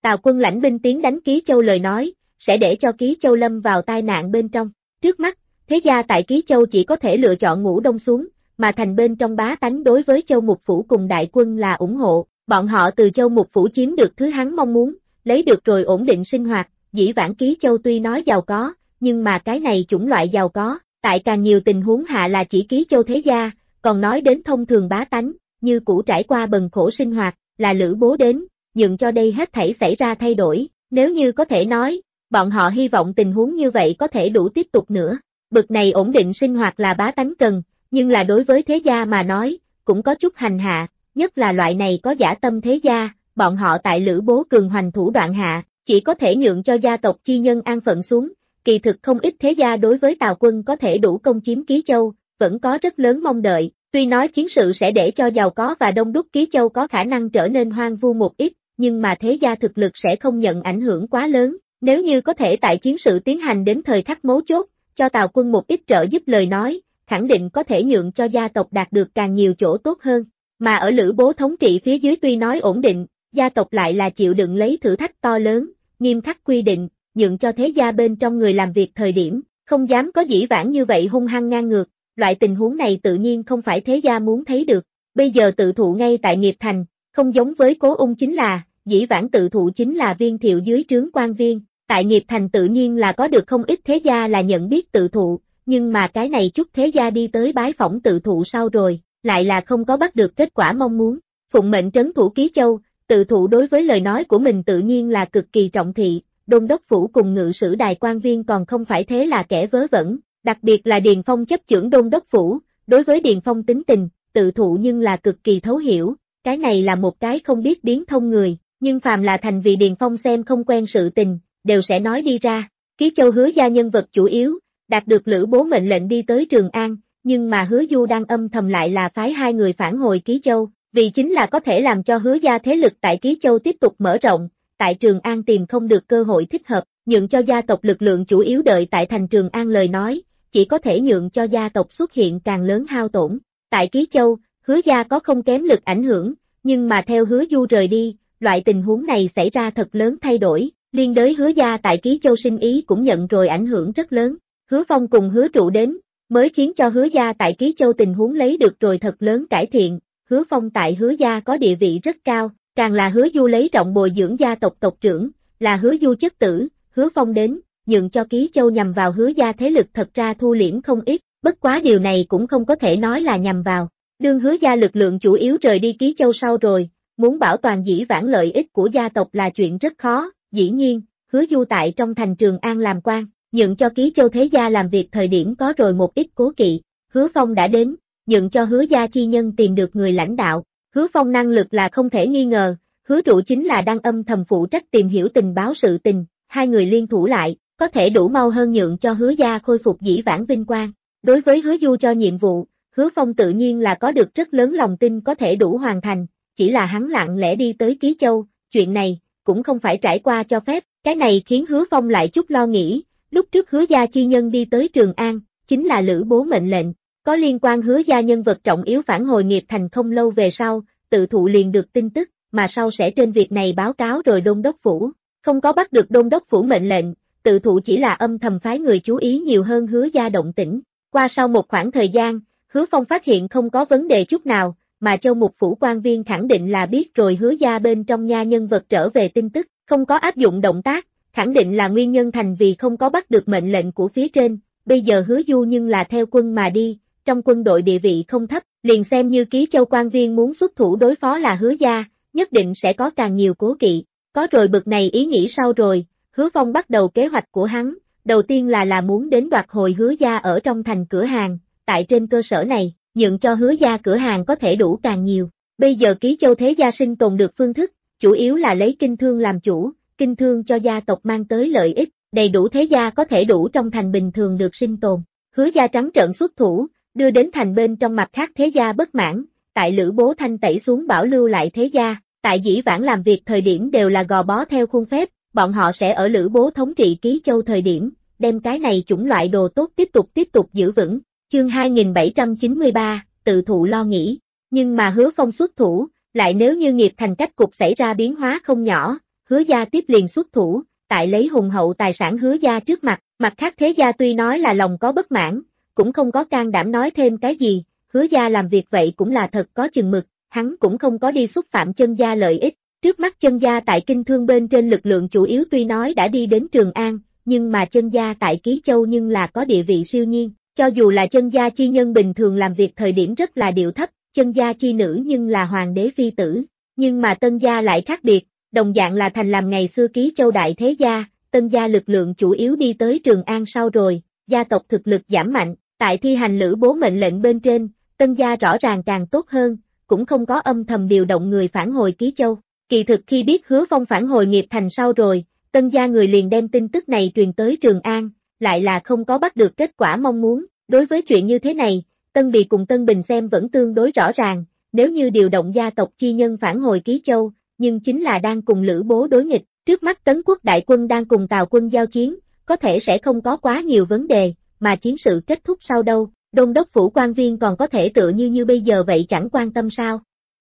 Tào Quân lãnh binh tiến đánh Ký Châu lời nói, sẽ để cho Ký Châu lâm vào tai nạn bên trong. Trước mắt, thế gia tại Ký Châu chỉ có thể lựa chọn ngủ đông xuống, mà thành bên trong bá tánh đối với Châu Mục Phủ cùng đại quân là ủng hộ. Bọn họ từ Châu Mục Phủ chiếm được thứ hắn mong muốn, lấy được rồi ổn định sinh hoạt. Dĩ vãng Ký Châu tuy nói giàu có, nhưng mà cái này chủng loại giàu có, tại càng nhiều tình huống hạ là chỉ Ký Châu thế gia, còn nói đến thông thường bá tánh, như cũ trải qua bần khổ sinh hoạt, là Lữ Bố đến, nhưng cho đây hết thảy xảy ra thay đổi, nếu như có thể nói, bọn họ hy vọng tình huống như vậy có thể đủ tiếp tục nữa. Bực này ổn định sinh hoạt là bá tánh cần, nhưng là đối với thế gia mà nói, cũng có chút hành hạ, nhất là loại này có dã tâm thế gia, bọn họ tại Lữ Bố cường hoành thủ đoạn hạ, chỉ có thể nhượng cho gia tộc chi nhân an phận xuống. Kỳ thực không ít thế gia đối với Tào Quân có thể đủ công chiếm Ký Châu, vẫn có rất lớn mong đợi, tuy nói chiến sự sẽ để cho giàu có và đông đúc Ký Châu có khả năng trở nên hoang vu một ít, nhưng mà thế gia thực lực sẽ không nhận ảnh hưởng quá lớn, nếu như có thể tại chiến sự tiến hành đến thời khắc mấu chốt, cho Tào Quân một ít trợ giúp lời nói, khẳng định có thể nhượng cho gia tộc đạt được càng nhiều chỗ tốt hơn, mà ở Lữ Bố thống trị phía dưới tuy nói ổn định, gia tộc lại là chịu đựng lấy thử thách to lớn, nghiêm khắc quy định, nhượng cho thế gia bên trong người làm việc thời điểm, không dám có dĩ vãng như vậy hung hăng ngang ngược, loại tình huống này tự nhiên không phải thế gia muốn thấy được, bây giờ tự thụ ngay tại Nghiệp Thành, không giống với Cố Ung chính là, dĩ vãng tự thụ chính là Viên Thiệu dưới trướng quan viên, tại Nghiệp Thành tự nhiên là có được không ít thế gia là nhận biết tự thụ, nhưng mà cái này chút thế gia đi tới bái phỏng tự thụ sau rồi, lại là không có bắt được kết quả mong muốn, phụng mệnh trấn thủ Ký Châu, tự thụ đối với lời nói của mình tự nhiên là cực kỳ trọng thị. Đôn đốc phủ cùng ngự sử đài quan viên còn không phải thế là kẻ vớ vẩn, đặc biệt là Điền Phong chấp chưởng đôn đốc phủ, đối với Điền Phong tính tình, tự thụ nhưng là cực kỳ thấu hiểu, cái này là một cái không biết biến thông người, nhưng phàm là thành vì Điền Phong xem không quen sự tình, đều sẽ nói đi ra. Ký Châu Hứa gia nhân vật chủ yếu, đạt được Lữ Bố mệnh lệnh đi tới Trường An, nhưng mà Hứa Du đang âm thầm lại là phái hai người phản hồi Ký Châu, vì chính là có thể làm cho Hứa gia thế lực tại Ký Châu tiếp tục mở rộng. Tại Trường An tìm không được cơ hội thích hợp, nhượng cho gia tộc lực lượng chủ yếu đợi tại thành Trường An lời nói, chỉ có thể nhượng cho gia tộc xuất hiện càng lớn hao tổn. Tại Ký Châu, Hứa gia có không kém lực ảnh hưởng, nhưng mà theo Hứa Du rời đi, loại tình huống này xảy ra thật lớn thay đổi, liên đới Hứa gia tại Ký Châu sinh ý cũng nhận rồi ảnh hưởng rất lớn. Hứa Phong cùng Hứa Trụ đến, mới khiến cho Hứa gia tại Ký Châu tình huống lấy được rồi thật lớn cải thiện. Hứa Phong tại Hứa gia có địa vị rất cao. Càng là Hứa Du lấy trọng bồi dưỡng gia tộc tộc trưởng, là Hứa Du chất tử, Hứa Phong đến, nhượng cho Ký Châu nhằm vào Hứa gia thế lực thật ra thu liễm không ít, bất quá điều này cũng không có thể nói là nhằm vào. Đương Hứa gia lực lượng chủ yếu rời đi Ký Châu sau rồi, muốn bảo toàn dĩ vãng lợi ích của gia tộc là chuyện rất khó, dĩ nhiên, Hứa Du tại trong thành Trường An làm quan, nhượng cho Ký Châu thế gia làm việc thời điểm có rồi một ít cố kỵ, Hứa Phong đã đến, nhượng cho Hứa gia chi nhân tìm được người lãnh đạo. Hứa Phong năng lực là không thể nghi ngờ, Hứa Trụ chính là đang âm thầm phụ trách tìm hiểu tình báo sự tình, hai người liên thủ lại, có thể đủ mau hơn nhượng cho Hứa gia khôi phục dĩ vãng vinh quang. Đối với Hứa Du cho nhiệm vụ, Hứa Phong tự nhiên là có được rất lớn lòng tin có thể đủ hoàn thành, chỉ là hắn lặng lẽ đi tới Ký Châu, chuyện này cũng không phải trải qua cho phép, cái này khiến Hứa Phong lại chút lo nghĩ, lúc trước Hứa gia chi nhân đi tới Trường An, chính là Lữ Bố mệnh lệnh. Có liên quan Hứa gia nhân vật trọng yếu phản hồi Nghiệp Thành không lâu về sau, tự thụ liền được tin tức, mà sau sẽ trên việc này báo cáo rồi đôn đốc phủ. Không có bắt được đôn đốc phủ mệnh lệnh, tự thụ chỉ là âm thầm phái người chú ý nhiều hơn Hứa gia động tĩnh. Qua sau một khoảng thời gian, Hứa Phong phát hiện không có vấn đề chút nào, mà Châu Mục phủ quan viên khẳng định là biết rồi Hứa gia bên trong nha nhân vật trở về tin tức, không có áp dụng động tác, khẳng định là nguyên nhân thành vì không có bắt được mệnh lệnh của phía trên. Bây giờ Hứa Du nhưng là theo quân mà đi. Trong quân đội địa vị không thấp, liền xem như Ký Châu quan viên muốn xuất thủ đối phó là Hứa gia, nhất định sẽ có càng nhiều cố kỵ. Có rồi bực này ý nghĩ sau rồi, Hứa Phong bắt đầu kế hoạch của hắn, đầu tiên là muốn đến đoạt hồi Hứa gia ở trong thành cửa hàng, tại trên cơ sở này, nhượng cho Hứa gia cửa hàng có thể đủ càng nhiều. Bây giờ Ký Châu thế gia sinh tồn được phương thức, chủ yếu là lấy kinh thương làm chủ, kinh thương cho gia tộc mang tới lợi ích, đầy đủ thế gia có thể đủ trong thành bình thường được sinh tồn. Hứa gia trắng trợn xuất thủ, đưa đến thành bên trong mặt khác thế gia bất mãn, tại Lữ Bố thanh tẩy xuống bảo lưu lại thế gia, tại dĩ vãng làm việc thời điểm đều là gò bó theo khuôn phép, bọn họ sẽ ở Lữ Bố thống trị Ký Châu thời điểm, đem cái này chủng loại đồ tốt tiếp tục giữ vững. Chương 2793, tự thụ lo nghĩ, nhưng mà Hứa Phong xuất thủ, lại nếu như Nghiệp Thành cách cục xảy ra biến hóa không nhỏ, Hứa gia tiếp liền xuất thủ, tại lấy hùng hậu tài sản Hứa gia trước mặt khác thế gia tuy nói là lòng có bất mãn, cũng không có can đảm nói thêm cái gì, Hứa gia làm việc vậy cũng là thật có chừng mực, hắn cũng không có đi xúc phạm Chân gia lợi ích. Trước mắt Chân gia tại kinh thương bên trên lực lượng chủ yếu tuy nói đã đi đến Trường An, nhưng mà Chân gia tại Ký Châu nhưng là có địa vị siêu nhiên, cho dù là Chân gia chi nhân bình thường làm việc thời điểm rất là điệu thấp, Chân gia chi nữ nhưng là hoàng đế phi tử, nhưng mà Tân gia lại khác biệt, đồng dạng là thành làm ngày xưa Ký Châu đại thế gia, Tân gia lực lượng chủ yếu đi tới Trường An sau rồi, gia tộc thực lực giảm mạnh, tại thi hành Lữ Bố mệnh lệnh bên trên, Tân gia rõ ràng càng tốt hơn, cũng không có âm thầm điều động người phản hồi Ký Châu. Kỳ thực khi biết Hứa Phong phản hồi nghiệp thành sau rồi, Tân gia người liền đem tin tức này truyền tới Trường An, lại là không có bắt được kết quả mong muốn. Đối với chuyện như thế này, Tân Bì cùng Tân Bình xem vẫn tương đối rõ ràng, nếu như điều động gia tộc chi nhân phản hồi Ký Châu, nhưng chính là đang cùng Lữ Bố đối nghịch, trước mắt Tấn Quốc đại quân đang cùng Tào quân giao chiến, có thể sẽ không có quá nhiều vấn đề, mà chiến sự kết thúc sau đâu, Đôn đốc phủ quan viên còn có thể tựa như bây giờ vậy chẳng quan tâm sao.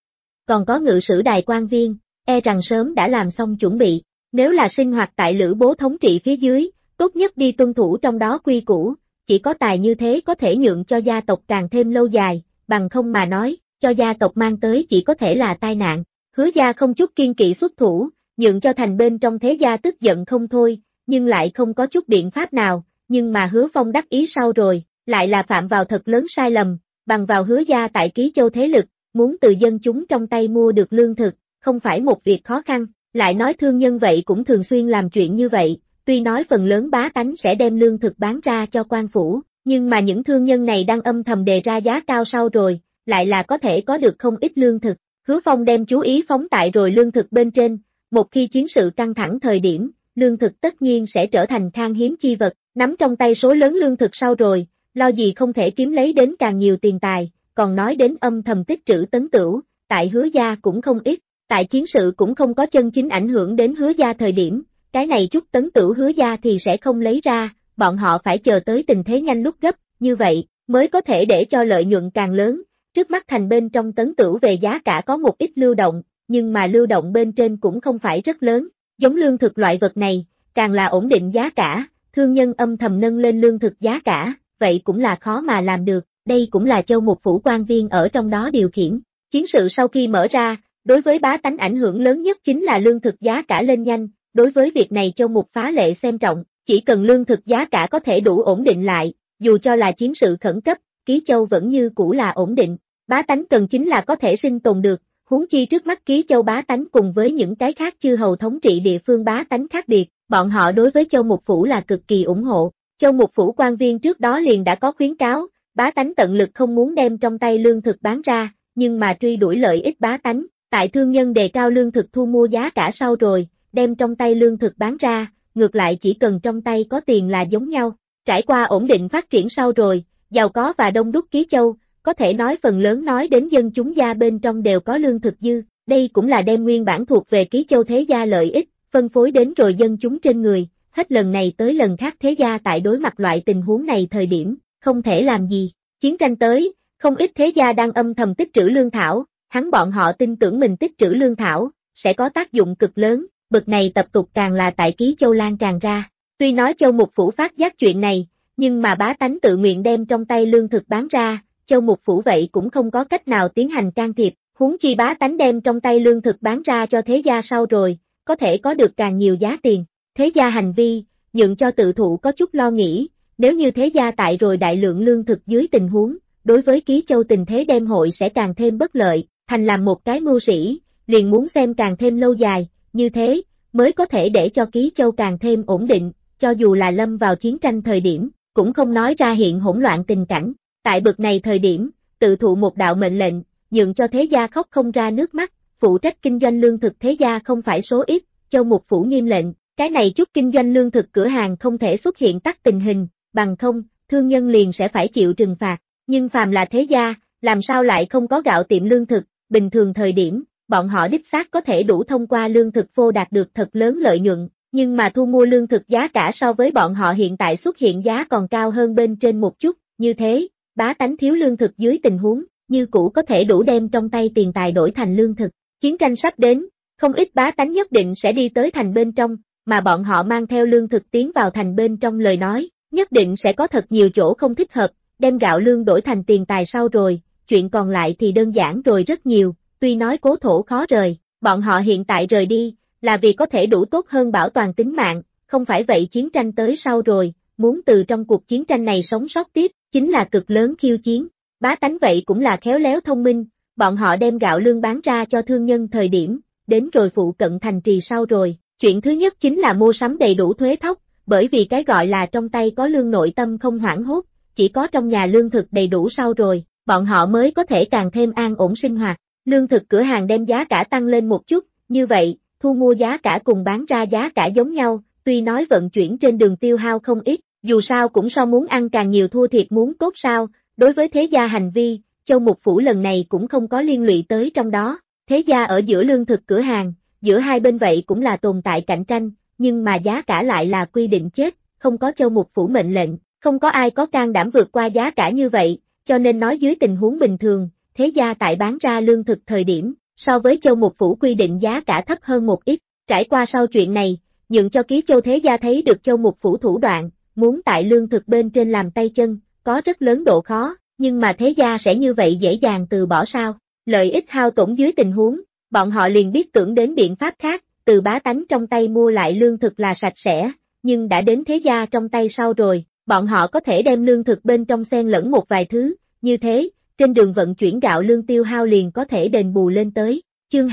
Còn có ngự sử đài quan viên, e rằng sớm đã làm xong chuẩn bị, nếu là sinh hoạt tại Lữ Bố thống trị phía dưới, tốt nhất đi tuân thủ trong đó quy củ, chỉ có tài như thế có thể nhượng cho gia tộc càng thêm lâu dài, bằng không mà nói, cho gia tộc mang tới chỉ có thể là tai nạn. Hứa gia không chút kiên kỵ xuất thủ, nhượng cho thành bên trong thế gia tức giận không thôi, nhưng lại không có chút biện pháp nào, nhưng mà Hứa Phong đắc ý sau rồi, lại là phạm vào thật lớn sai lầm, bằng vào Hứa gia tại Ký Châu thế lực, muốn từ dân chúng trong tay mua được lương thực, không phải một việc khó khăn, lại nói thương nhân vậy cũng thường xuyên làm chuyện như vậy, tuy nói phần lớn bá tánh sẽ đem lương thực bán ra cho quan phủ, nhưng mà những thương nhân này đang âm thầm đề ra giá cao sau rồi, lại là có thể có được không ít lương thực. Hứa Phong đem chú ý phóng tại rồi lương thực bên trên, một khi chiến sự căng thẳng thời điểm, lương thực tất nhiên sẽ trở thành khan hiếm chi vật, nắm trong tay số lớn lương thực sau rồi, lo gì không thể kiếm lấy đến càng nhiều tiền tài, còn nói đến âm thầm tích trữ tấn tửu, tại Hứa gia cũng không ít, tại chiến sự cũng không có chân chính ảnh hưởng đến Hứa gia thời điểm, cái này chút tấn tửu Hứa gia thì sẽ không lấy ra, bọn họ phải chờ tới tình thế nhanh lúc gấp, như vậy, mới có thể để cho lợi nhuận càng lớn. Trước mắt thành bên trong tấn tửu về giá cả có một ít lưu động, nhưng mà lưu động bên trên cũng không phải rất lớn, giống lương thực loại vật này, càng là ổn định giá cả, thương nhân âm thầm nâng lên lương thực giá cả, vậy cũng là khó mà làm được, đây cũng là Châu Mục phủ quan viên ở trong đó điều khiển. Chiến sự sau khi mở ra, đối với bá tánh ảnh hưởng lớn nhất chính là lương thực giá cả lên nhanh, đối với việc này Châu Mục phá lệ xem trọng, chỉ cần lương thực giá cả có thể đủ ổn định lại, dù cho là chiến sự khẩn cấp, Ký Châu vẫn như cũ là ổn định. Bá tánh cần chính là có thể sinh tồn được, huống chi trước mắt Ký Châu bá tánh cùng với những cái khác chư hầu thống trị địa phương bá tánh khác biệt, bọn họ đối với Châu Mục phủ là cực kỳ ủng hộ. Châu Mục phủ quan viên trước đó liền đã có khuyến cáo, bá tánh tận lực không muốn đem trong tay lương thực bán ra, nhưng mà truy đuổi lợi ích bá tánh, tại thương nhân đề cao lương thực thu mua giá cả sau rồi, đem trong tay lương thực bán ra, ngược lại chỉ cần trong tay có tiền là giống nhau. Trải qua ổn định phát triển sau rồi, giàu có và đông đúc Ký Châu, có thể nói phần lớn nói đến dân chúng gia bên trong đều có lương thực dư, đây cũng là đem nguyên bản thuộc về Ký Châu thế gia lợi ích, phân phối đến rồi dân chúng trên người, hết lần này tới lần khác thế gia tại đối mặt loại tình huống này thời điểm, không thể làm gì. Chiến tranh tới, không ít thế gia đang âm thầm tích trữ lương thảo, bọn họ tin tưởng mình tích trữ lương thảo, sẽ có tác dụng cực lớn, bực này tập tục càng là tại Ký Châu lan tràn ra. Tuy nói Châu Mục phủ phát giác chuyện này, nhưng mà bá tánh tự nguyện đem trong tay lương thực bán ra, Châu Mục phủ vậy cũng không có cách nào tiến hành can thiệp, huống chi bá tánh đem trong tay lương thực bán ra cho thế gia sau rồi, có thể có được càng nhiều giá tiền. Thế gia hành vi, nhượng cho tự thụ có chút lo nghĩ, nếu như thế gia tại rồi đại lượng lương thực dưới tình huống, đối với Ký Châu tình thế đem hội sẽ càng thêm bất lợi, thành làm một cái mưu sĩ, liền muốn xem càng thêm lâu dài, như thế, mới có thể để cho Ký Châu càng thêm ổn định, cho dù là lâm vào chiến tranh thời điểm, cũng không nói ra hiện hỗn loạn tình cảnh. Tại bực này thời điểm, tự thụ một đạo mệnh lệnh, nhượng cho thế gia khóc không ra nước mắt, phụ trách kinh doanh lương thực thế gia không phải số ít, Châu Mục phủ nghiêm lệnh, cái này chút kinh doanh lương thực cửa hàng không thể xuất hiện tắc tình hình, bằng không, thương nhân liền sẽ phải chịu trừng phạt, nhưng phàm là thế gia, làm sao lại không có gạo tiệm lương thực, bình thường thời điểm, bọn họ đích xác có thể đủ thông qua lương thực phô đạt được thật lớn lợi nhuận, nhưng mà thu mua lương thực giá cả so với bọn họ hiện tại xuất hiện giá còn cao hơn bên trên một chút, như thế, bá tánh thiếu lương thực dưới tình huống, như cũ có thể đủ đem trong tay tiền tài đổi thành lương thực. Chiến tranh sắp đến, Không ít bá tánh nhất định sẽ đi tới thành bên trong, mà bọn họ mang theo lương thực tiến vào thành bên trong lời nói, nhất định sẽ có thật nhiều chỗ không thích hợp, đem gạo lương đổi thành tiền tài sau rồi, chuyện còn lại thì đơn giản rồi rất nhiều, tuy nói cố thổ khó rời, bọn họ hiện tại rời đi, là vì có thể đủ tốt hơn bảo toàn tính mạng, không phải vậy chiến tranh tới sau rồi, muốn từ trong cuộc chiến tranh này sống sót tiếp, chính là cực lớn khiêu chiến. Bá tánh vậy cũng là khéo léo thông minh, bọn họ đem gạo lương bán ra cho thương nhân thời điểm, đến rồi phụ cận thành trì sau rồi, chuyện thứ nhất chính là mua sắm đầy đủ thuế thóc, bởi vì cái gọi là trong tay có lương nội tâm không hoảng hốt, chỉ có trong nhà lương thực đầy đủ sau rồi, bọn họ mới có thể càng thêm an ổn sinh hoạt. Lương thực cửa hàng đem giá cả tăng lên một chút, như vậy, thu mua giá cả cùng bán ra giá cả giống nhau, tuy nói vận chuyển trên đường tiêu hao không ít, dù sao cũng so muốn ăn càng nhiều thua thiệt muốn tốt sao, đối với thế gia hành vi, Châu Mục Phủ lần này cũng không có liên lụy tới trong đó, thế gia ở giữa lương thực cửa hàng, giữa hai bên vậy cũng là tồn tại cạnh tranh, nhưng mà giá cả lại là quy định chết, không có Châu Mục Phủ mệnh lệnh, không có ai có can đảm vượt qua giá cả như vậy, cho nên nói dưới tình huống bình thường, thế gia tại bán ra lương thực thời điểm, so với Châu Mục Phủ quy định giá cả thấp hơn một ít, trải qua sau chuyện này, nhượng cho Ký Châu thế gia thấy được Châu Mục Phủ thủ đoạn, muốn tại lương thực bên trên làm tay chân, có rất lớn độ khó, nhưng mà thế gia sẽ như vậy dễ dàng từ bỏ sao, lợi ích hao tổn dưới tình huống, bọn họ liền biết tưởng đến biện pháp khác, từ bá tánh trong tay mua lại lương thực là sạch sẽ, nhưng đã đến thế gia trong tay sau rồi, bọn họ có thể đem lương thực bên trong xen lẫn một vài thứ, như thế, trên đường vận chuyển gạo lương tiêu hao liền có thể đền bù lên tới. Chương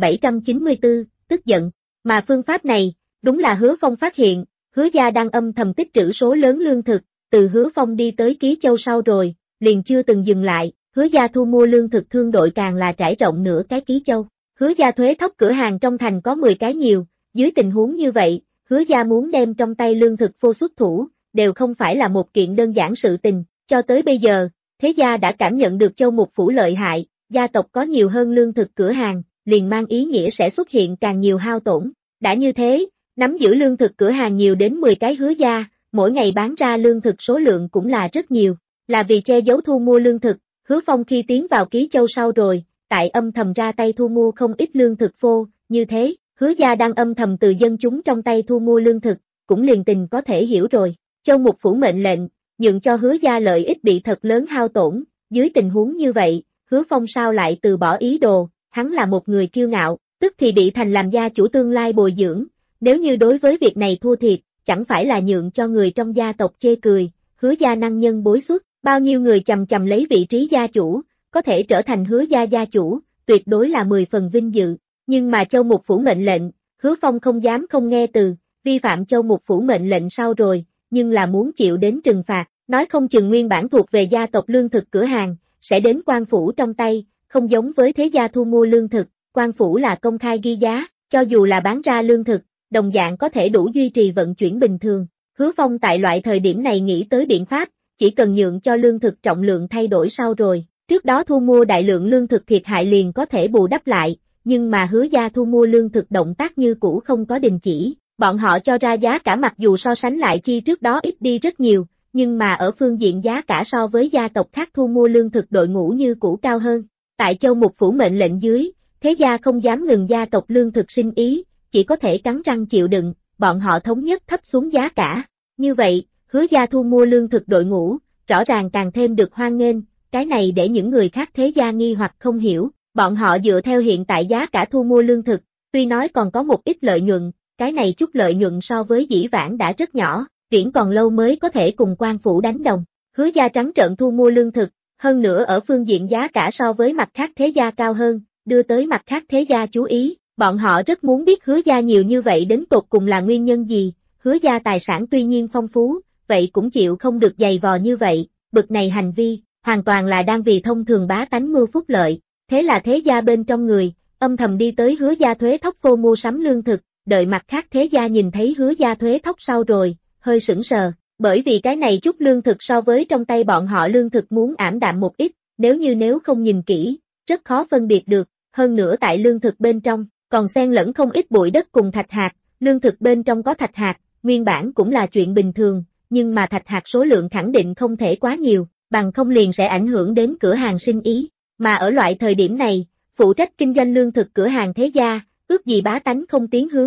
2794, tức giận, mà phương pháp này, đúng là Hứa Phong phát hiện, Hứa gia đang âm thầm tích trữ số lớn lương thực, từ Hứa Phong đi tới Ký Châu sau rồi, liền chưa từng dừng lại, Hứa gia thu mua lương thực thương đội càng là trải rộng nửa cái Ký Châu. Hứa gia thuế thóc cửa hàng trong thành có 10 cái nhiều, dưới tình huống như vậy, Hứa gia muốn đem trong tay lương thực phô xuất thủ, đều không phải là một kiện đơn giản sự tình, cho tới bây giờ, thế gia đã cảm nhận được Châu Mục Phủ lợi hại, gia tộc có nhiều hơn lương thực cửa hàng, liền mang ý nghĩa sẽ xuất hiện càng nhiều hao tổn. Đã như thế, nắm giữ lương thực cửa hàng nhiều đến 10 cái Hứa gia, mỗi ngày bán ra lương thực số lượng cũng là rất nhiều, là vì che giấu thu mua lương thực, Hứa Phong khi tiến vào Ký Châu sau rồi, tại âm thầm ra tay thu mua không ít lương thực phô, như thế, Hứa gia đang âm thầm từ dân chúng trong tay thu mua lương thực, cũng liền tình có thể hiểu rồi. Châu Mục Phủ mệnh lệnh, nhượng cho Hứa gia lợi ích bị thật lớn hao tổn, dưới tình huống như vậy, Hứa Phong sao lại từ bỏ ý đồ, hắn là một người kiêu ngạo, tức thì bị thành làm gia chủ tương lai bồi dưỡng, nếu như đối với việc này thua thiệt, chẳng phải là nhượng cho người trong gia tộc chê cười, Hứa gia năng nhân bối xuất, bao nhiêu người chầm chầm lấy vị trí gia chủ, có thể trở thành Hứa gia gia chủ, tuyệt đối là 10 phần vinh dự, nhưng mà Châu Mục Phủ mệnh lệnh, Hứa Phong không dám không nghe từ, vi phạm Châu Mục Phủ mệnh lệnh sau rồi, nhưng là muốn chịu đến trừng phạt, nói không chừng nguyên bản thuộc về gia tộc lương thực cửa hàng, sẽ đến quan phủ trong tay, không giống với thế gia thu mua lương thực, quan phủ là công khai ghi giá, cho dù là bán ra lương thực, đồng dạng có thể đủ duy trì vận chuyển bình thường. Hứa Phong tại loại thời điểm này nghĩ tới biện pháp, chỉ cần nhượng cho lương thực trọng lượng thay đổi sau rồi, trước đó thu mua đại lượng lương thực thiệt hại liền có thể bù đắp lại, nhưng mà Hứa gia thu mua lương thực động tác như cũ không có đình chỉ, bọn họ cho ra giá cả mặc dù so sánh lại chi trước đó ít đi rất nhiều, nhưng mà ở phương diện giá cả so với gia tộc khác thu mua lương thực đội ngũ như cũ cao hơn. Tại Châu Mục Phủ mệnh lệnh dưới, thế gia không dám ngừng gia tộc lương thực sinh ý, chỉ có thể cắn răng chịu đựng, bọn họ thống nhất thấp xuống giá cả. Như vậy, Hứa gia thu mua lương thực đội ngũ, rõ ràng càng thêm được hoan nghênh, cái này để những người khác thế gia nghi hoặc không hiểu, bọn họ dựa theo hiện tại giá cả thu mua lương thực, tuy nói còn có một ít lợi nhuận, cái này chút lợi nhuận so với dĩ vãng đã rất nhỏ, viễn còn lâu mới có thể cùng quan phủ đánh đồng. Hứa gia trắng trợn thu mua lương thực, hơn nữa ở phương diện giá cả so với mặt khác thế gia cao hơn, đưa tới mặt khác thế gia chú ý, bọn họ rất muốn biết Hứa gia nhiều như vậy đến tột cùng là nguyên nhân gì, Hứa gia tài sản tuy nhiên phong phú, vậy cũng chịu không được dày vò như vậy, bực này hành vi, hoàn toàn là đang vì thông thường bá tánh mưu phúc lợi, thế là thế gia bên trong người, âm thầm đi tới Hứa gia thuế thóc phô mua sắm lương thực, đợi mặt khác thế gia nhìn thấy Hứa gia thuế thóc sau rồi, hơi sững sờ, bởi vì cái này chút lương thực so với trong tay bọn họ lương thực muốn ảm đạm một ít, nếu không nhìn kỹ, rất khó phân biệt được, hơn nữa tại lương thực bên trong, còn xen lẫn không ít bụi đất cùng thạch hạt, lương thực bên trong có thạch hạt, nguyên bản cũng là chuyện bình thường, nhưng mà thạch hạt số lượng khẳng định không thể quá nhiều, bằng không liền sẽ ảnh hưởng đến cửa hàng sinh ý, mà ở loại thời điểm này, phụ trách kinh doanh lương thực cửa hàng thế gia, ước gì bá tánh không tiến hướng.